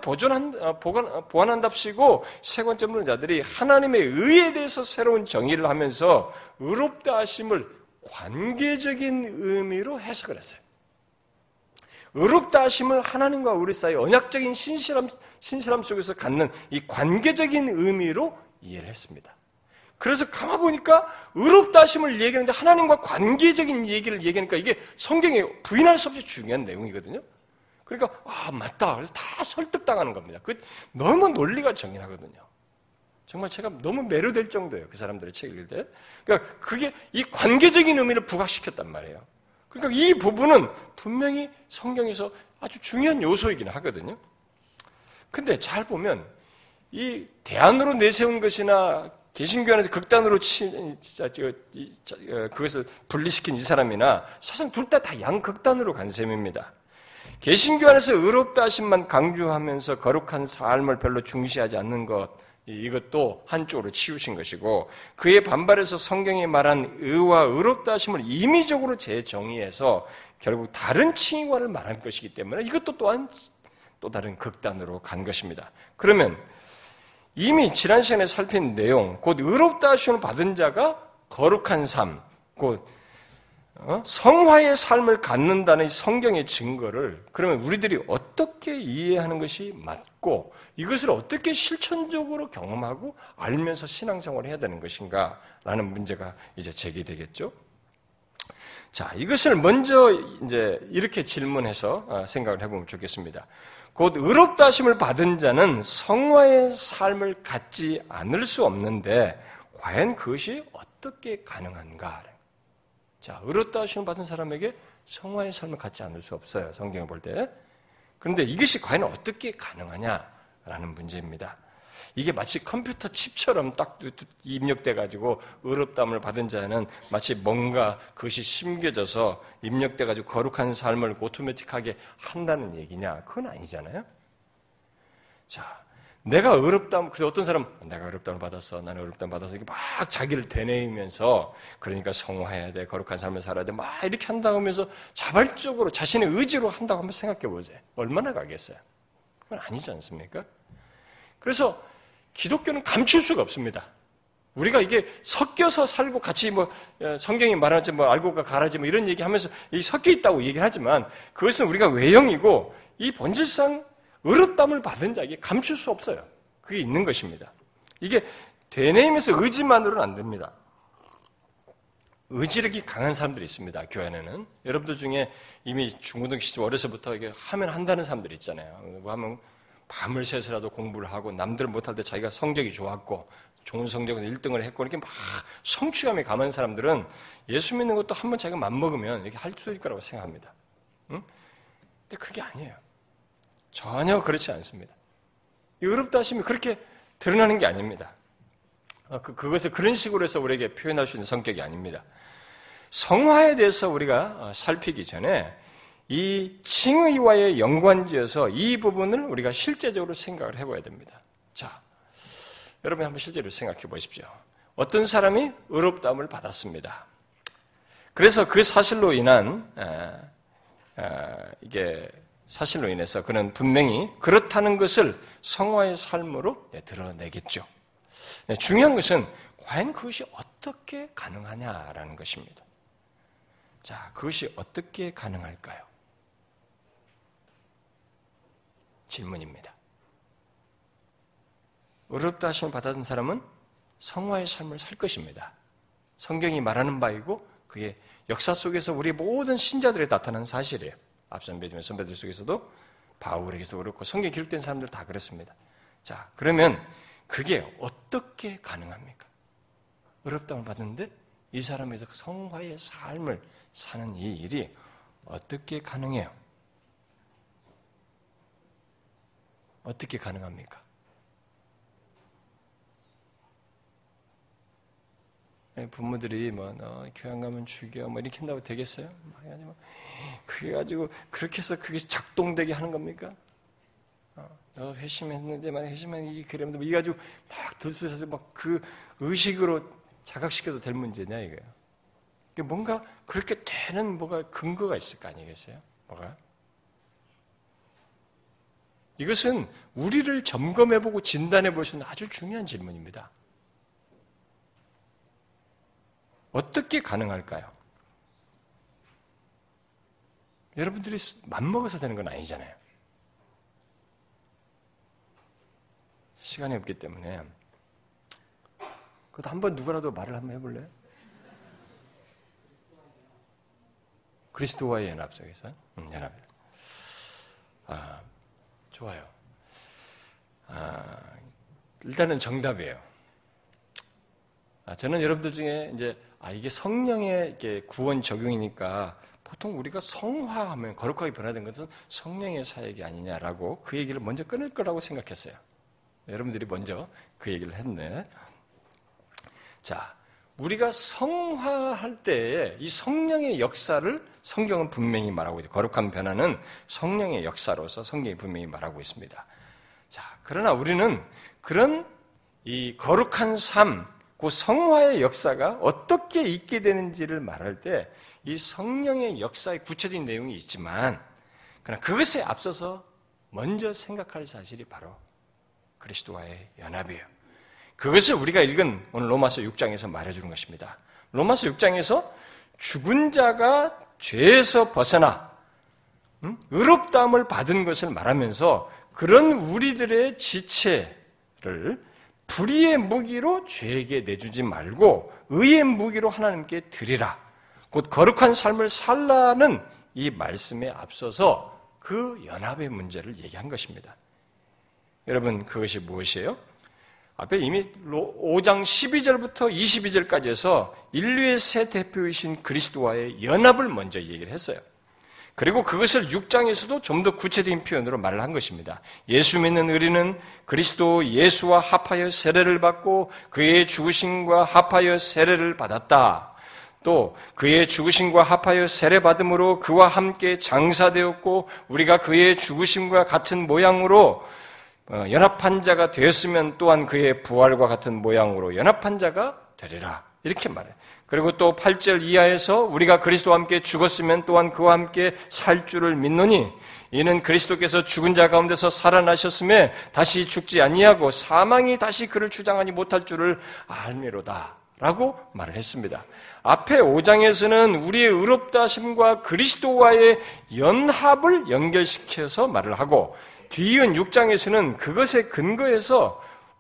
A: 보완한답시고 세관점론자들이 하나님의 의에 대해서 새로운 정의를 하면서 의롭다 하심을 관계적인 의미로 해석을 했어요. 의롭다 하심을 하나님과 우리 사이 언약적인 신실함 속에서 갖는 이 관계적인 의미로 이해를 했습니다. 그래서 가만 보니까 의롭다 하심을 얘기하는데 하나님과 관계적인 얘기를 얘기하니까 이게 성경에 부인할 수 없이 중요한 내용이거든요. 그러니까 맞다. 그래서 다 설득당하는 겁니다. 그 너무 논리가 정연하거든요. 정말 제가 너무 매료될 정도예요. 그 사람들의 책을 읽을 때. 그러니까 그게 이 관계적인 의미를 부각시켰단 말이에요. 그러니까 이 부분은 분명히 성경에서 아주 중요한 요소이긴 하거든요. 근데 잘 보면 이 대안으로 내세운 것이나 개신교 안에서 극단으로 그것을 분리시킨 이 사람이나 사실 둘 다 양극단으로 간 셈입니다. 개신교 안에서 의롭다 하심만 강조하면서 거룩한 삶을 별로 중시하지 않는 것, 이것도 한쪽으로 치우신 것이고 그에 반발해서 성경이 말한 의와 의롭다 하심을 임의적으로 재정의해서 결국 다른 칭의와를 말한 것이기 때문에 이것도 또한 또 다른 극단으로 간 것입니다. 그러면 이미 지난 시간에 살핀 내용, 곧 의롭다 하심을 받은 자가 거룩한 삶, 곧 성화의 삶을 갖는다는 성경의 증거를 그러면 우리들이 어떻게 이해하는 것이 맞고 이것을 어떻게 실천적으로 경험하고 알면서 신앙생활을 해야 되는 것인가라는 문제가 이제 제기되겠죠. 자, 이것을 먼저 이제 이렇게 질문해서 생각을 해보면 좋겠습니다. 곧 의롭다 하심을 받은 자는 성화의 삶을 갖지 않을 수 없는데 과연 그것이 어떻게 가능한가? 자, 의롭다 하심을 받은 사람에게 성화의 삶을 갖지 않을 수 없어요. 성경을 볼 때. 그런데 이것이 과연 어떻게 가능하냐라는 문제입니다. 이게 마치 컴퓨터 칩처럼 딱 입력돼가지고 의롭다함을 받은 자는 마치 뭔가 그것이 심겨져서 입력돼가지고 거룩한 삶을 오토매틱하게 한다는 얘기냐? 그건 아니잖아요. 자, 내가 의롭다함, 그래서 어떤 사람은 내가 의롭다함을 받았어, 나는 의롭다함을 받아서 이렇게 막 자기를 되뇌이면서 그러니까 성화해야 돼, 거룩한 삶을 살아야 돼, 막 이렇게 한다고 하면서 자발적으로 자신의 의지로 한다고 한번 생각해 보세요. 얼마나 가겠어요? 그건 아니지 않습니까? 그래서 기독교는 감출 수가 없습니다. 우리가 이게 섞여서 살고 같이 성경이 말하지 알고가 가라지 이런 얘기하면서 섞여 있다고 얘기를 하지만 그것은 우리가 외형이고 이 본질상 의롭다함을 받은 자에게 감출 수 없어요. 그게 있는 것입니다. 이게 되뇌이면서 의지만으로는 안 됩니다. 의지력이 강한 사람들이 있습니다. 교회 안에는. 여러분들 중에 이미 중고등학교 시절 어려서부터 이게 하면 한다는 사람들이 있잖아요. 뭐 하면 밤을 새서라도 공부를 하고 남들 못할 때 자기가 성적이 좋았고 좋은 성적은 1등을 했고 이렇게 막 성취감이 강한 사람들은 예수 믿는 것도 한번 자기가 맘먹으면 이렇게 할 수 있을 거라고 생각합니다. 응? 근데 그게 아니에요. 전혀 그렇지 않습니다. 이 의롭다 하심이 그렇게 드러나는 게 아닙니다. 그것을 그런 식으로 해서 우리에게 표현할 수 있는 성격이 아닙니다. 성화에 대해서 우리가 살피기 전에 이 칭의와의 연관지어서 이 부분을 우리가 실제적으로 생각을 해봐야 됩니다. 자, 여러분 한번 실제로 생각해 보십시오. 어떤 사람이 의롭다함을 받았습니다. 그래서 그 사실로 인한 이게 사실로 인해서 그는 분명히 그렇다는 것을 성화의 삶으로 드러내겠죠. 중요한 것은 과연 그것이 어떻게 가능하냐라는 것입니다. 자, 그것이 어떻게 가능할까요? 질문입니다. 의롭다 하심을 받은 사람은 성화의 삶을 살 것입니다. 성경이 말하는 바이고 그게 역사 속에서 우리 모든 신자들에 나타난 사실이에요. 앞선 믿음의 선배들 속에서도 바울에게서 그렇고 성경에 기록된 사람들 다 그렇습니다. 자, 그러면 그게 어떻게 가능합니까? 의롭다함을 받는데 이 사람에서 성화의 삶을 사는 이 일이 어떻게 가능해요? 어떻게 가능합니까? 부모들이 교회 안 가면 죽여 이렇게 한다고 되겠어요? 아니면 그게 가지고 그렇게 해서 그게 작동되게 하는 겁니까? 너 회심했는데 만약 회심한 이 그러면 이 가지고 막 들쑤셔서 막 그 의식으로 자각시켜도 될 문제냐 이거예요. 뭔가 그렇게 되는 뭐가 근거가 있을 거 아니겠어요? 뭐가? 이것은 우리를 점검해보고 진단해볼 수 있는 아주 중요한 질문입니다. 어떻게 가능할까요? 여러분들이 맘먹어서 되는 건 아니잖아요. 시간이 없기 때문에 그것도 한번 누구라도 말을 한번 해볼래요? 그리스도와의 연합 속에서 연합. 좋아요. 일단은 정답이에요. 저는 여러분들 중에 이제 이게 성령의 이게 구원 적용이니까 보통 우리가 성화하면 거룩하게 변화된 것은 성령의 사역이 아니냐라고 그 얘기를 먼저 끊을 거라고 생각했어요. 여러분들이 먼저 그 얘기를 했네. 자, 우리가 성화할 때에 이 성령의 역사를 성경은 분명히 말하고 있어요. 거룩한 변화는 성령의 역사로서 성경이 분명히 말하고 있습니다. 자, 그러나 우리는 그런 이 거룩한 삶, 그 성화의 역사가 어떻게 있게 되는지를 말할 때 이 성령의 역사의 구체적인 내용이 있지만 그러나 그것에 앞서서 먼저 생각할 사실이 바로 그리스도와의 연합이에요. 그것을 우리가 읽은 오늘 로마서 6장에서 말해주는 것입니다. 로마서 6장에서 죽은 자가 죄에서 벗어나 의롭다함을 받은 것을 말하면서 그런 우리들의 지체를 불의의 무기로 죄에게 내주지 말고 의의 무기로 하나님께 드리라. 곧 거룩한 삶을 살라는 이 말씀에 앞서서 그 연합의 문제를 얘기한 것입니다. 여러분 그것이 무엇이에요? 앞에 이미 5장 12절부터 22절까지 해서 인류의 새 대표이신 그리스도와의 연합을 먼저 얘기를 했어요. 그리고 그것을 6장에서도 좀 더 구체적인 표현으로 말을 한 것입니다. 예수 믿는 의리는 그리스도 예수와 합하여 세례를 받고 그의 죽으심과 합하여 세례를 받았다. 또 그의 죽으심과 합하여 세례받음으로 그와 함께 장사되었고 우리가 그의 죽으심과 같은 모양으로 연합한 자가 되었으면 또한 그의 부활과 같은 모양으로 연합한 자가 되리라. 이렇게 말해요. 그리고 또 8절 이하에서 우리가 그리스도와 함께 죽었으면 또한 그와 함께 살 줄을 믿노니 이는 그리스도께서 죽은 자 가운데서 살아나셨음에 다시 죽지 아니하고 사망이 다시 그를 주장하지 못할 줄을 알미로다. 라고 말을 했습니다. 앞에 5장에서는 우리의 의롭다 하심과 그리스도와의 연합을 연결시켜서 말을 하고 뒤이은 6장에서는 그것에 근거해서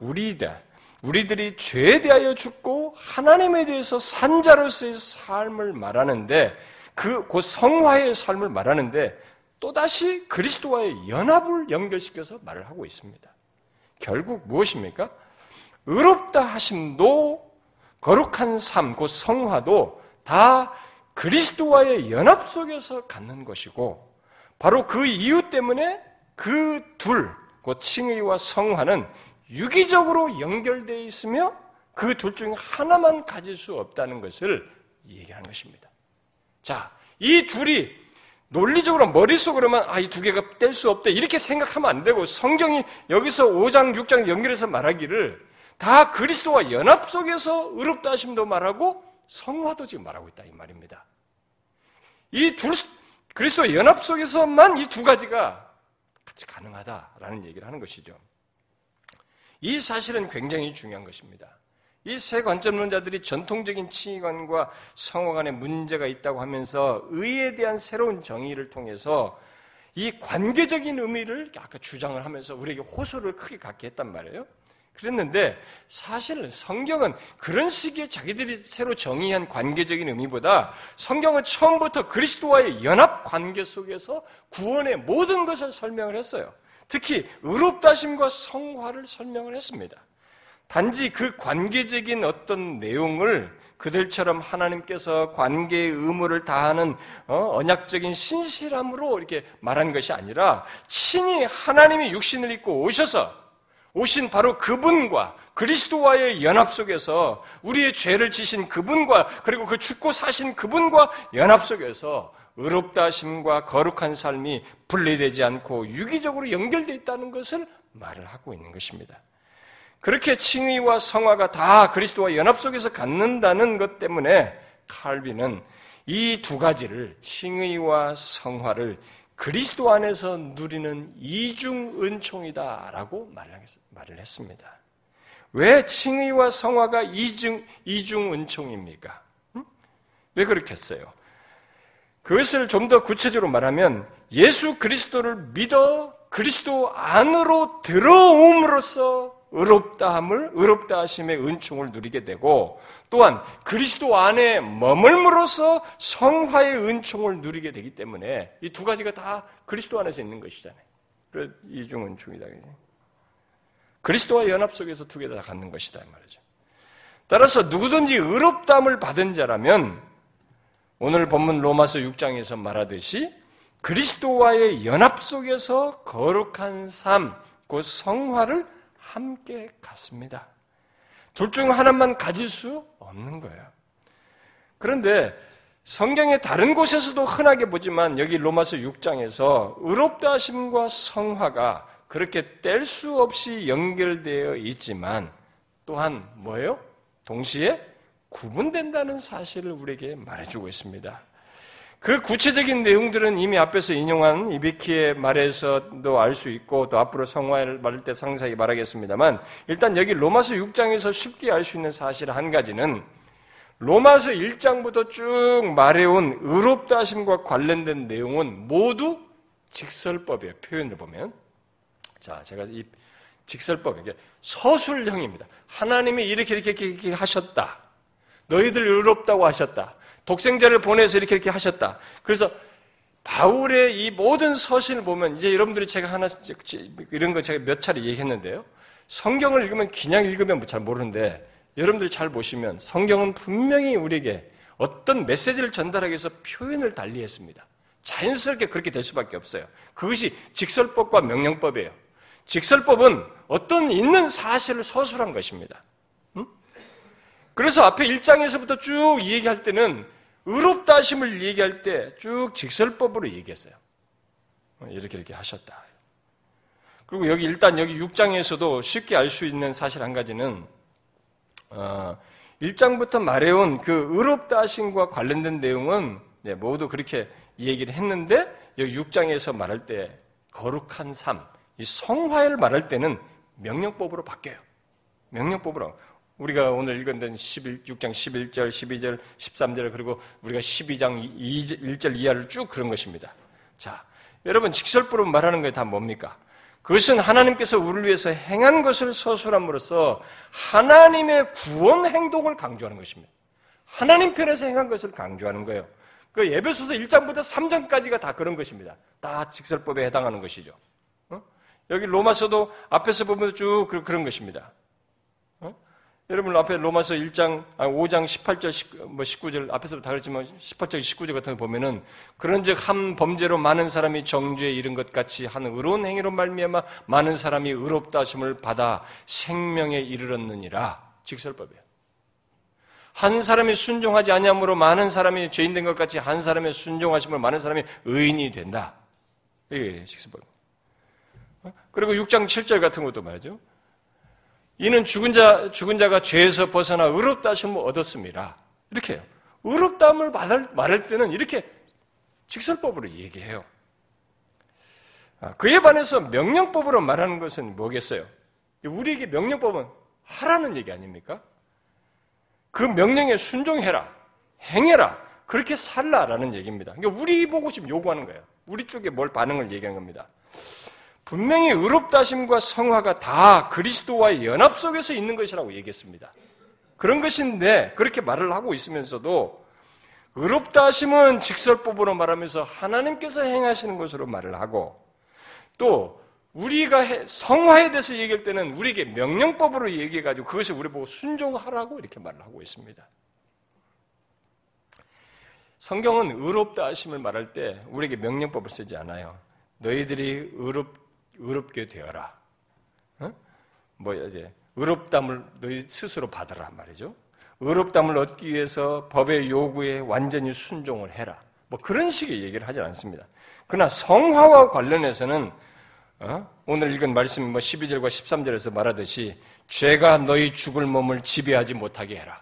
A: 우리들이 죄에 대하여 죽고 하나님에 대해서 산 자로서의 삶을 말하는데 곧 성화의 삶을 말하는데 또다시 그리스도와의 연합을 연결시켜서 말을 하고 있습니다. 결국 무엇입니까? 의롭다 하심도 거룩한 삶, 곧 성화도 다 그리스도와의 연합 속에서 갖는 것이고 바로 그 이유 때문에 그 둘, 곧 칭의와 성화는 유기적으로 연결되어 있으며 그 둘 중 하나만 가질 수 없다는 것을 얘기하는 것입니다. 자, 이 둘이 논리적으로 머릿속으로만 이 두 개가 뗄 수 없다 이렇게 생각하면 안 되고 성경이 여기서 5장, 6장 연결해서 말하기를 다 그리스도와 연합 속에서 의롭다 하심도 말하고 성화도 지금 말하고 있다 이 말입니다. 이 그리스도와 연합 속에서만 이 두 가지가 같이 가능하다라는 얘기를 하는 것이죠. 이 사실은 굉장히 중요한 것입니다. 이 세 관점론자들이 전통적인 칭의관과 성화 간에 문제가 있다고 하면서 의에 대한 새로운 정의를 통해서 이 관계적인 의미를 아까 주장을 하면서 우리에게 호소를 크게 갖게 했단 말이에요. 그랬는데 사실 성경은 그런 식의 자기들이 새로 정의한 관계적인 의미보다 성경은 처음부터 그리스도와의 연합 관계 속에서 구원의 모든 것을 설명을 했어요. 특히 의롭다 하심과 성화를 설명을 했습니다. 단지 그 관계적인 어떤 내용을 그들처럼 하나님께서 관계의 의무를 다하는 언약적인 신실함으로 이렇게 말한 것이 아니라 친히 하나님이 육신을 입고 오신 바로 그분과 그리스도와의 연합 속에서 우리의 죄를 지신 그분과 그리고 그 죽고 사신 그분과 연합 속에서 의롭다 하심과 거룩한 삶이 분리되지 않고 유기적으로 연결되어 있다는 것을 말을 하고 있는 것입니다. 그렇게 칭의와 성화가 다 그리스도와 연합 속에서 갖는다는 것 때문에 칼빈은 이 두 가지를 칭의와 성화를 그리스도 안에서 누리는 이중 은총이다라고 말을 했습니다. 왜 칭의와 성화가 이중 은총입니까? 왜 그렇게 했어요? 그것을 좀 더 구체적으로 말하면 예수 그리스도를 믿어 그리스도 안으로 들어옴으로써 의롭다 하심의 은총을 누리게 되고 또한 그리스도 안에 머물므로써 성화의 은총을 누리게 되기 때문에 이 두 가지가 다 그리스도 안에서 있는 것이잖아요. 그래서 이중 은총이다. 그리스도와 연합 속에서 두 개 다 갖는 것이다 말이죠. 따라서 누구든지 의롭다함을 받은 자라면 오늘 본문 로마서 6장에서 말하듯이 그리스도와의 연합 속에서 거룩한 삶, 그 성화를 함께 갖습니다. 둘 중 하나만 가질 수 없는 거예요. 그런데 성경의 다른 곳에서도 흔하게 보지만 여기 로마서 6장에서 의롭다 하심과 성화가 그렇게 뗄 수 없이 연결되어 있지만 또한 뭐예요? 동시에 구분된다는 사실을 우리에게 말해주고 있습니다. 그 구체적인 내용들은 이미 앞에서 인용한 이비키의 말에서도 알 수 있고 또 앞으로 성화를 말할 때 상세하게 말하겠습니다만 일단 여기 로마서 6장에서 쉽게 알 수 있는 사실 한 가지는 로마서 1장부터 쭉 말해온 의롭다 하심과 관련된 내용은 모두 직설법이에요. 표현을 보면. 자, 제가 이 직설법, 이게 서술형입니다. 하나님이 이렇게 하셨다. 너희들 의롭다고 하셨다. 독생자를 보내서 이렇게 하셨다. 그래서 바울의 이 모든 서신을 보면 이제 여러분들이 제가 하나 이런 거 제가 몇 차례 얘기했는데요. 성경을 읽으면 그냥 읽으면 잘 모르는데 여러분들이 잘 보시면 성경은 분명히 우리에게 어떤 메시지를 전달하기 위해서 표현을 달리했습니다. 자연스럽게 그렇게 될 수밖에 없어요. 그것이 직설법과 명령법이에요. 직설법은 어떤 있는 사실을 서술한 것입니다. 그래서 앞에 1장에서부터 쭉 얘기할 때는 의롭다 하심을 얘기할 때 쭉 직설법으로 얘기했어요. 이렇게 하셨다. 그리고 여기 6장에서도 쉽게 알 수 있는 사실 한 가지는 1장부터 말해온 그 의롭다 하심과 관련된 내용은 모두 그렇게 얘기를 했는데 여기 6장에서 말할 때 거룩한 삶, 이 성화를 말할 때는 명령법으로 바뀌어요. 명령법으로. 우리가 오늘 읽은 6장 11절, 12절, 13절 그리고 우리가 12장 1절 이하를 쭉 그런 것입니다. 자, 여러분 직설법으로 말하는 게 다 뭡니까? 그것은 하나님께서 우리를 위해서 행한 것을 서술함으로써 하나님의 구원 행동을 강조하는 것입니다. 하나님 편에서 행한 것을 강조하는 거예요. 그 에베소서 1장부터 3장까지가 다 그런 것입니다. 다 직설법에 해당하는 것이죠. 여기 로마서도 앞에서 보면 쭉 그런 것입니다. 여러분 앞에 로마서 5장 18절, 19절 앞에서도 다 그랬지만 18절, 19절 같은 거 보면은 그런즉 한 범죄로 많은 사람이 정죄에 이른 것 같이 한 의로운 행위로 말미암아 많은 사람이 의롭다 하심을 받아 생명에 이르렀느니라. 직설법이에요. 한 사람이 순종하지 아니함으로 많은 사람이 죄인된 것 같이 한 사람의 순종하심으로 많은 사람이 의인이 된다. 이게 식스법. 그리고 6장 7절 같은 것도 말이죠. 이는 죽은 자가 죄에서 벗어나 의롭다 하심을 얻었습니다. 이렇게 해요. 의롭다함을 말할 때는 이렇게 직설법으로 얘기해요. 그에 반해서 명령법으로 말하는 것은 뭐겠어요? 우리에게 명령법은 하라는 얘기 아닙니까? 그 명령에 순종해라, 행해라, 그렇게 살라라는 얘기입니다. 그러니까 우리 보고 지금 요구하는 거예요. 우리 쪽에 뭘 반응을 얘기하는 겁니다. 분명히 의롭다 하심과 성화가 다 그리스도와의 연합 속에서 있는 것이라고 얘기했습니다. 그런 것인데 그렇게 말을 하고 있으면서도 의롭다 하심은 직설법으로 말하면서 하나님께서 행하시는 것으로 말을 하고 또 우리가 성화에 대해서 얘기할 때는 우리에게 명령법으로 얘기해가지고 그것을 우리 보고 순종하라고 이렇게 말을 하고 있습니다. 성경은 의롭다 하심을 말할 때 우리에게 명령법을 쓰지 않아요. 너희들이 의롭게 되어라. 의롭담을 너희 스스로 받으라 말이죠. 의롭담을 얻기 위해서 법의 요구에 완전히 순종을 해라. 그런 식의 얘기를 하지 않습니다. 그러나 성화와 관련해서는 오늘 읽은 말씀 12절과 13절에서 말하듯이 죄가 너희 죽을 몸을 지배하지 못하게 해라.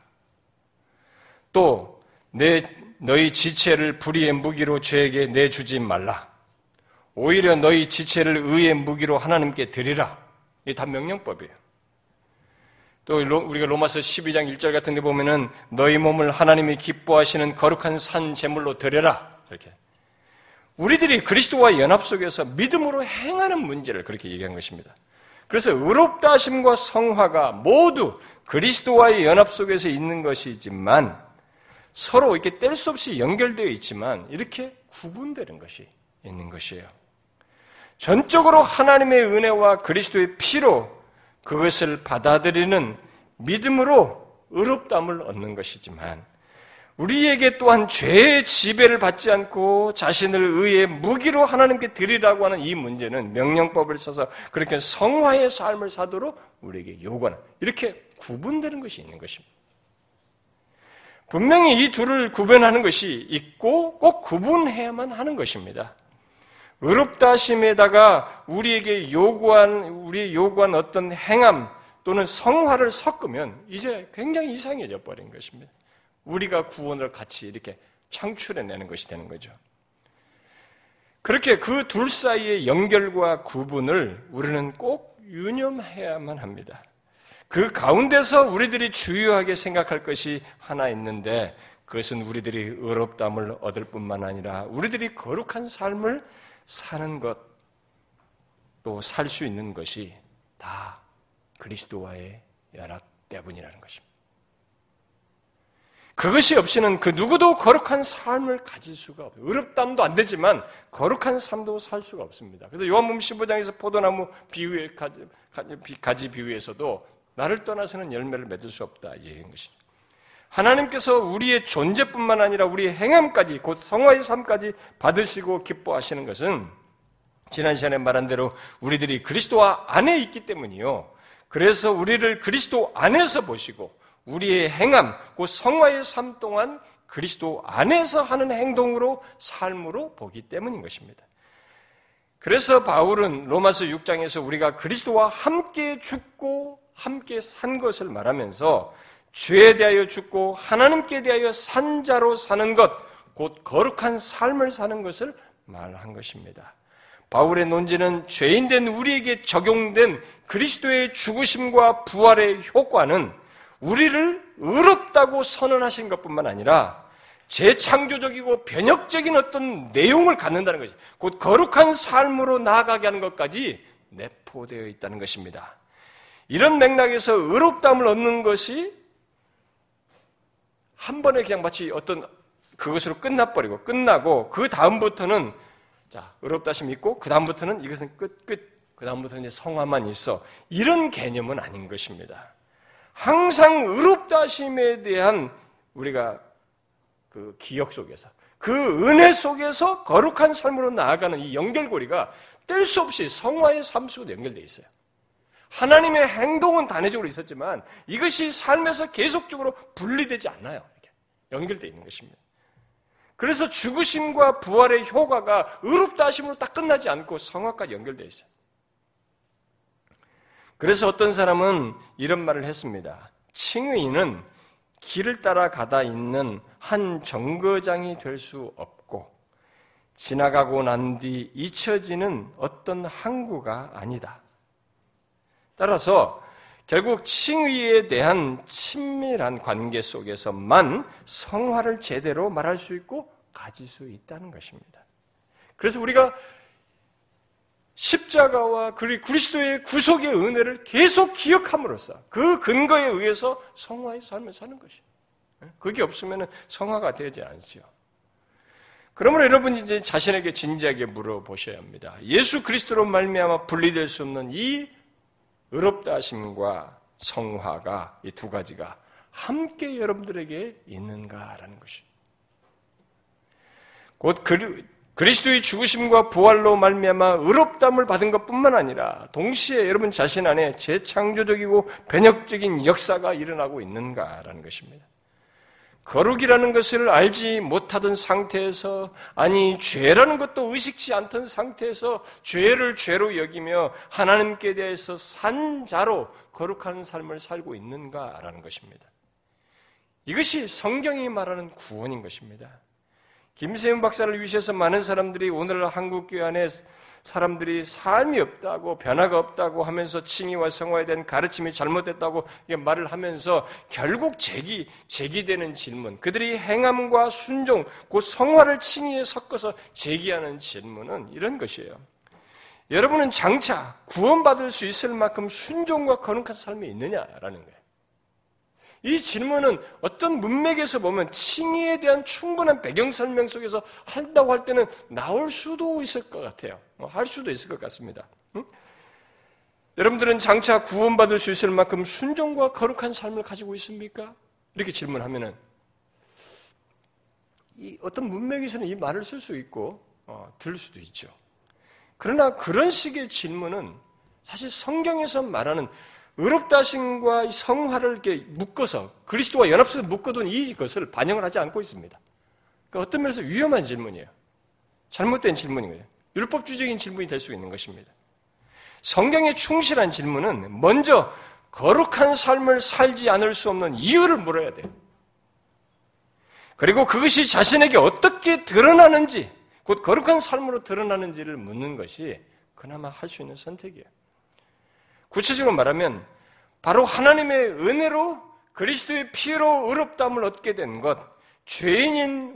A: 또 너희 지체를 불의의 무기로 죄에게 내주지 말라. 오히려 너희 지체를 의의 무기로 하나님께 드리라. 이게 다 명령법이에요. 또 우리가 로마서 12장 1절 같은 데 보면은 너희 몸을 하나님이 기뻐하시는 거룩한 산 제물로 드려라. 이렇게. 우리들이 그리스도와 연합 속에서 믿음으로 행하는 문제를 그렇게 얘기한 것입니다. 그래서 의롭다 하심과 성화가 모두 그리스도와의 연합 속에서 있는 것이지만 서로 이렇게 뗄 수 없이 연결되어 있지만 이렇게 구분되는 것이 있는 것이에요. 전적으로 하나님의 은혜와 그리스도의 피로 그것을 받아들이는 믿음으로 의롭다함을 얻는 것이지만 우리에게 또한 죄의 지배를 받지 않고 자신을 의의 무기로 하나님께 드리라고 하는 이 문제는 명령법을 써서 그렇게 성화의 삶을 사도록 우리에게 요구하는 이렇게 구분되는 것이 있는 것입니다. 분명히 이 둘을 구분하는 것이 있고 꼭 구분해야만 하는 것입니다. 의롭다 하심에다가 우리의 요구한 어떤 행함 또는 성화를 섞으면 이제 굉장히 이상해져 버린 것입니다. 우리가 구원을 같이 이렇게 창출해내는 것이 되는 거죠. 그렇게 그 둘 사이의 연결과 구분을 우리는 꼭 유념해야만 합니다. 그 가운데서 우리들이 주요하게 생각할 것이 하나 있는데 그것은 우리들이 의롭다함을 얻을 뿐만 아니라 우리들이 거룩한 삶을 사는 것, 또 살 수 있는 것이 다 그리스도와의 연합 때문이라는 것입니다. 그것이 없이는 그 누구도 거룩한 삶을 가질 수가 없어요. 의롭다함도 안 되지만 거룩한 삶도 살 수가 없습니다. 그래서 요한복음 15장에서 포도나무 비유의 가지 비유에서도 나를 떠나서는 열매를 맺을 수 없다 얘기한 것입니다. 하나님께서 우리의 존재뿐만 아니라 우리의 행함까지 곧 성화의 삶까지 받으시고 기뻐하시는 것은 지난 시간에 말한 대로 우리들이 그리스도 안에 있기 때문이요. 그래서 우리를 그리스도 안에서 보시고 우리의 행함, 곧 성화의 삶 동안 그리스도 안에서 하는 행동으로 삶으로 보기 때문인 것입니다. 그래서 바울은 로마서 6장에서 우리가 그리스도와 함께 죽고 함께 산 것을 말하면서 죄에 대하여 죽고 하나님께 대하여 산 자로 사는 것, 곧 거룩한 삶을 사는 것을 말한 것입니다. 바울의 논지는 죄인된 우리에게 적용된 그리스도의 죽으심과 부활의 효과는 우리를 의롭다고 선언하신 것뿐만 아니라 재창조적이고 변혁적인 어떤 내용을 갖는다는 것이 곧 거룩한 삶으로 나아가게 하는 것까지 내포되어 있다는 것입니다. 이런 맥락에서 의롭다함을 얻는 것이 한 번에 그냥 마치 어떤 그것으로 끝나고 그 다음부터는 자 의롭다 하심이 있고 그 다음부터는 이것은 끝 그 다음부터는 이제 성화만 있어 이런 개념은 아닌 것입니다. 항상 의롭다 하심에 대한 우리가 그 기억 속에서 그 은혜 속에서 거룩한 삶으로 나아가는 이 연결고리가 뗄 수 없이 성화의 삶 속으로 연결되어 있어요. 하나님의 행동은 단회적으로 있었지만 이것이 삶에서 계속적으로 분리되지 않아요. 이렇게 연결되어 있는 것입니다. 그래서 죽으심과 부활의 효과가 의롭다 하심으로 딱 끝나지 않고 성화까지 연결되어 있어요. 그래서 어떤 사람은 이런 말을 했습니다. 칭의는 길을 따라 가다 있는 한 정거장이 될 수 없고 지나가고 난 뒤 잊혀지는 어떤 항구가 아니다. 따라서 결국 칭의에 대한 친밀한 관계 속에서만 성화를 제대로 말할 수 있고 가질 수 있다는 것입니다. 그래서 우리가 십자가와 그리스도의 구속의 은혜를 계속 기억함으로써 그 근거에 의해서 성화의 삶을 사는 것이에요. 그게 없으면 성화가 되지 않죠. 그러므로 여러분이 이제 자신에게 진지하게 물어보셔야 합니다. 예수 그리스도로 말미암아 분리될 수 없는 이 의롭다 하심과 성화가 이 두 가지가 함께 여러분들에게 있는가라는 것입니다. 곧 그리스도의 죽으심과 부활로 말미암아 의롭다함을 받은 것뿐만 아니라 동시에 여러분 자신 안에 재창조적이고 변혁적인 역사가 일어나고 있는가라는 것입니다. 거룩이라는 것을 알지 못하던 상태에서, 아니 죄라는 것도 의식치 않던 상태에서 죄를 죄로 여기며 하나님께 대해서 산자로 거룩한 삶을 살고 있는가라는 것입니다. 이것이 성경이 말하는 구원인 것입니다. 김세윤 박사를 위시해서 많은 사람들이 오늘날 한국교회 안에 사람들이 삶이 없다고, 변화가 없다고 하면서 칭의와 성화에 대한 가르침이 잘못됐다고 말을 하면서 결국 제기되는 질문, 그들이 행함과 순종, 그 성화를 칭의에 섞어서 제기하는 질문은 이런 것이에요. 여러분은 장차 구원받을 수 있을 만큼 순종과 거룩한 삶이 있느냐라는 거예요. 이 질문은 어떤 문맥에서 보면 칭의에 대한 충분한 배경 설명 속에서 한다고 할 때는 나올 수도 있을 것 같아요. 할 수도 있을 것 같습니다. 여러분들은 장차 구원받을 수 있을 만큼 순종과 거룩한 삶을 가지고 있습니까? 이렇게 질문하면은 이 어떤 문맥에서는 이 말을 쓸 수 있고 들을 수도 있죠. 그러나 그런 식의 질문은 사실 성경에서 말하는 의롭다 하심과 성화를 이렇게 묶어서 그리스도와 연합해서 묶어둔 이것을 반영을 하지 않고 있습니다. 그러니까 어떤 면에서 위험한 질문이에요. 잘못된 질문인 거예요. 율법주의적인 질문이 될 수 있는 것입니다. 성경에 충실한 질문은 먼저 거룩한 삶을 살지 않을 수 없는 이유를 물어야 돼요. 그리고 그것이 자신에게 어떻게 드러나는지, 곧 거룩한 삶으로 드러나는지를 묻는 것이 그나마 할 수 있는 선택이에요. 구체적으로 말하면 바로 하나님의 은혜로 그리스도의 피로 의롭다함을 얻게 된 것, 죄인인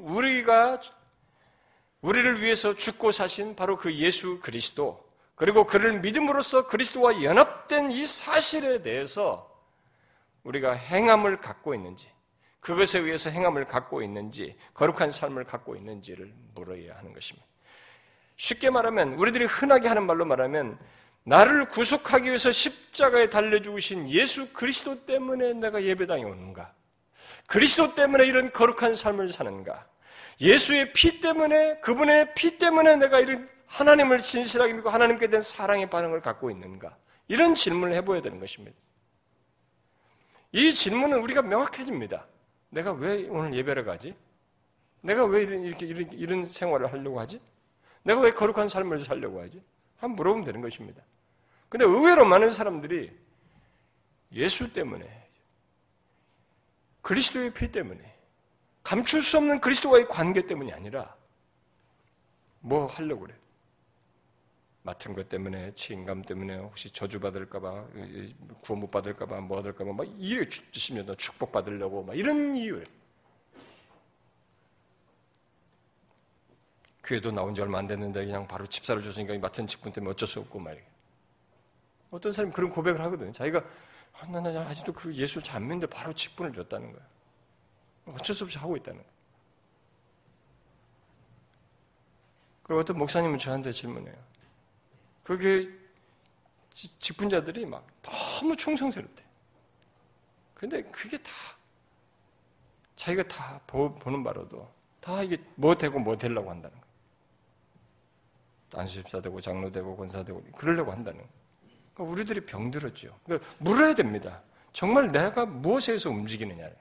A: 우리를 위해서 죽고 사신 바로 그 예수 그리스도, 그리고 그를 믿음으로써 그리스도와 연합된 이 사실에 대해서 우리가 행함을 갖고 있는지, 그것에 의해서 행함을 갖고 있는지, 거룩한 삶을 갖고 있는지를 물어야 하는 것입니다. 쉽게 말하면, 우리들이 흔하게 하는 말로 말하면 나를 구속하기 위해서 십자가에 달려 죽으신 예수 그리스도 때문에 내가 예배당에 오는가? 그리스도 때문에 이런 거룩한 삶을 사는가? 예수의 피 때문에, 그분의 피 때문에 내가 이런 하나님을 진실하게 믿고 하나님께 대한 사랑의 반응을 갖고 있는가? 이런 질문을 해봐야 되는 것입니다. 이 질문은 우리가 명확해집니다. 내가 왜 오늘 예배를 가지? 내가 왜 이런 생활을 하려고 하지? 내가 왜 거룩한 삶을 살려고 하지? 한번 물어보면 되는 것입니다. 근데 의외로 많은 사람들이 예수 때문에, 그리스도의 피 때문에, 감출 수 없는 그리스도와의 관계 때문이 아니라 뭐 하려고 그래요? 맡은 것 때문에, 치인감 때문에, 혹시 저주받을까봐, 구원 못 받을까봐, 뭐 받을까봐, 막 이래 주시면 축복받으려고, 막 이런 이유예요. 교회도 나온 지 얼마 안 됐는데 그냥 바로 집사를 줬으니까 맡은 직분 때문에 어쩔 수 없고 말이에요. 어떤 사람이 그런 고백을 하거든요. 자기가 나 아직도 그 예수를 잘 안 믿는데 바로 직분을 줬다는 거예요. 어쩔 수 없이 하고 있다는 거예요. 그리고 어떤 목사님은 저한테 질문해요. 그게 직분자들이 막 너무 충성스럽대. 근데 그게 다 자기가 다 보는 바로도 다 이게 뭐 되고 뭐 되려고 한다는 거예요. 안수집사 되고 장로 되고 권사 되고 그러려고 한다는 거예요. 그러니까 우리들이 병들었죠. 그러니까 물어야 됩니다. 정말 내가 무엇에서 움직이느냐를.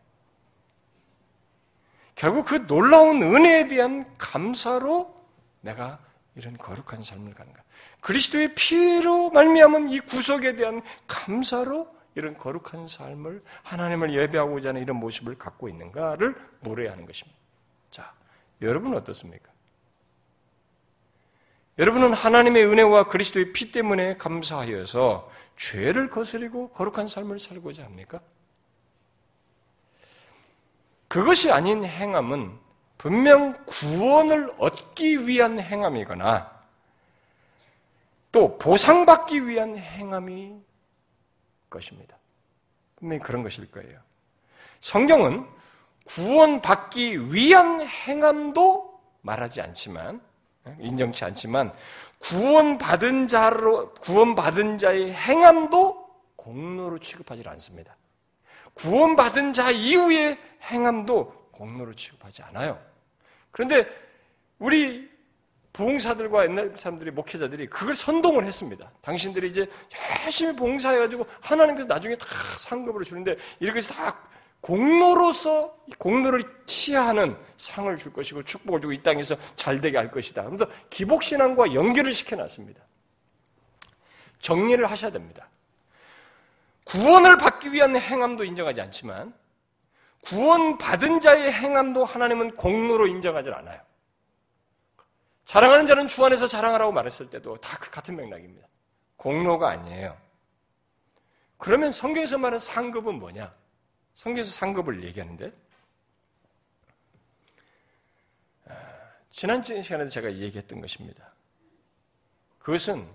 A: 결국 그 놀라운 은혜에 대한 감사로 내가 이런 거룩한 삶을 가는 거야. 그리스도의 피로 말미암은 이 구속에 대한 감사로 이런 거룩한 삶을 하나님을 예배하고자 하는 이런 모습을 갖고 있는가를 물어야 하는 것입니다. 자, 여러분은 어떻습니까? 여러분은 하나님의 은혜와 그리스도의 피 때문에 감사하여서 죄를 거스리고 거룩한 삶을 살고자 합니까? 그것이 아닌 행함은 분명 구원을 얻기 위한 행함이거나 또 보상받기 위한 행함이 것입니다. 분명히 그런 것일 거예요. 성경은 구원받기 위한 행함도 말하지 않지만, 인정치 않지만, 구원받은 자의 행함도 공로로 취급하지 않습니다. 구원받은 자 이후의 행함도 공로로 취급하지 않아요. 그런데 우리 부흥사들과 옛날 사람들이, 목회자들이 그걸 선동을 했습니다. 당신들이 이제 열심히 봉사해가지고 하나님께서 나중에 다 상급으로 주는데 이렇게 해서 다 공로로서 공로를 취하는 상을 줄 것이고 축복을 주고 이 땅에서 잘되게 할 것이다. 그래서 기복신앙과 연결을 시켜놨습니다. 정리를 하셔야 됩니다. 구원을 받기 위한 행함도 인정하지 않지만 구원받은 자의 행함도 하나님은 공로로 인정하지 않아요. 자랑하는 자는 주 안에서 자랑하라고 말했을 때도 다 그 같은 맥락입니다. 공로가 아니에요. 그러면 성경에서 말하는 상급은 뭐냐? 성경에서 상급을 얘기하는데 지난 시간에도 제가 얘기했던 것입니다. 그것은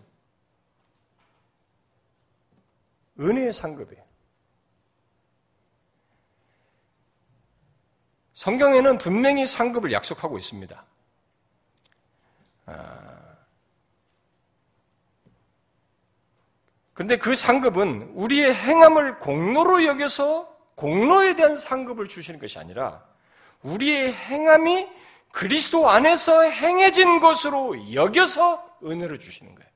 A: 은혜의 상급이에요. 성경에는 분명히 상급을 약속하고 있습니다. 그런데 그 상급은 우리의 행함을 공로로 여겨서 공로에 대한 상급을 주시는 것이 아니라 우리의 행함이 그리스도 안에서 행해진 것으로 여겨서 은혜를 주시는 거예요.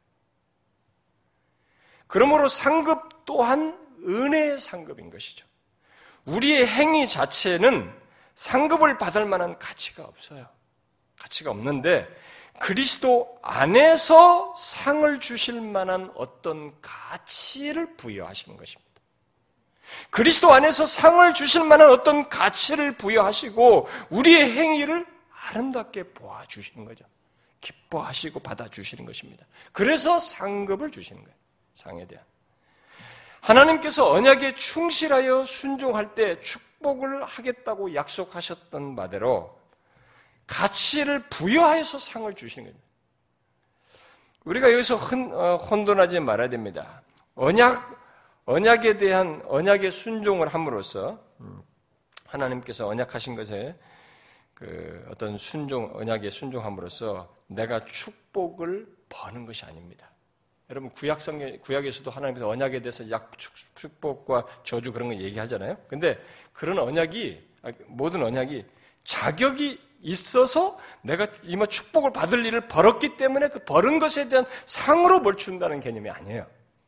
A: 그러므로 상급 또한 은혜의 상급인 것이죠. 우리의 행위 자체는 상급을 받을 만한 가치가 없어요. 가치가 없는데 그리스도 안에서 상을 주실 만한 어떤 가치를 부여하시는 것입니다. 그리스도 안에서 상을 주실 만한 어떤 가치를 부여하시고 우리의 행위를 아름답게 보아주시는 거죠. 기뻐하시고 받아주시는 것입니다. 그래서 상급을 주시는 거예요. 상에 대한. 하나님께서 언약에 충실하여 순종할 때 축복을 하겠다고 약속하셨던 바대로 가치를 부여해서 상을 주시는 겁니다. 우리가 여기서 혼돈하지 말아야 됩니다. 언약에 대한 언약의 순종을 함으로써 하나님께서 언약하신 것에 그 어떤 언약에 순종함으로써 내가 축복을 버는 것이 아닙니다. 여러분 구약에서도 하나님께서 언약에 대해서 축복과 저주 그런 거 얘기하잖아요. 근데 그런 모든 언약이 자격이 있어서 내가 이마 축복을 받을 일을 벌었기 때문에 그 벌은 것에 대한 상으로 뭘 준다는 개념이 아니에요.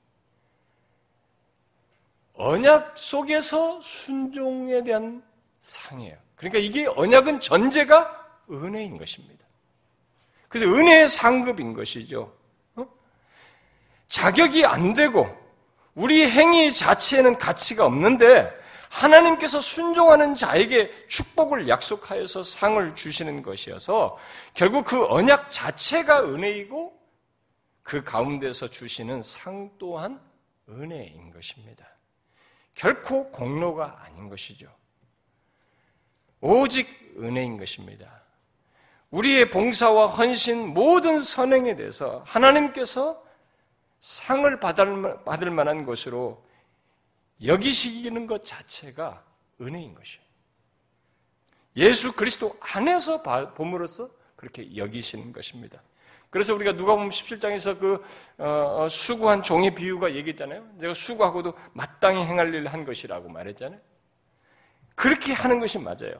A: 언약 속에서 순종에 대한 상이에요. 그러니까 이게 언약은 전제가 은혜인 것입니다. 그래서 은혜의 상급인 것이죠. 자격이 안 되고 우리 행위 자체에는 가치가 없는데 하나님께서 순종하는 자에게 축복을 약속하여서 상을 주시는 것이어서 결국 그 언약 자체가 은혜이고 그 가운데서 주시는 상 또한 은혜인 것입니다. 결코 공로가 아닌 것이죠. 오직 은혜인 것입니다. 우리의 봉사와 헌신 모든 선행에 대해서 하나님께서 상을 받을 만한 것으로 여기시는 것 자체가 은혜인 것이에요. 예수 그리스도 안에서 봄으로써 그렇게 여기시는 것입니다. 그래서 우리가 누가복음 17장에서 그 수고한 종의 비유가 얘기했잖아요. 내가 수고하고도 마땅히 행할 일을 한 것이라고 말했잖아요. 그렇게 하는 것이 맞아요.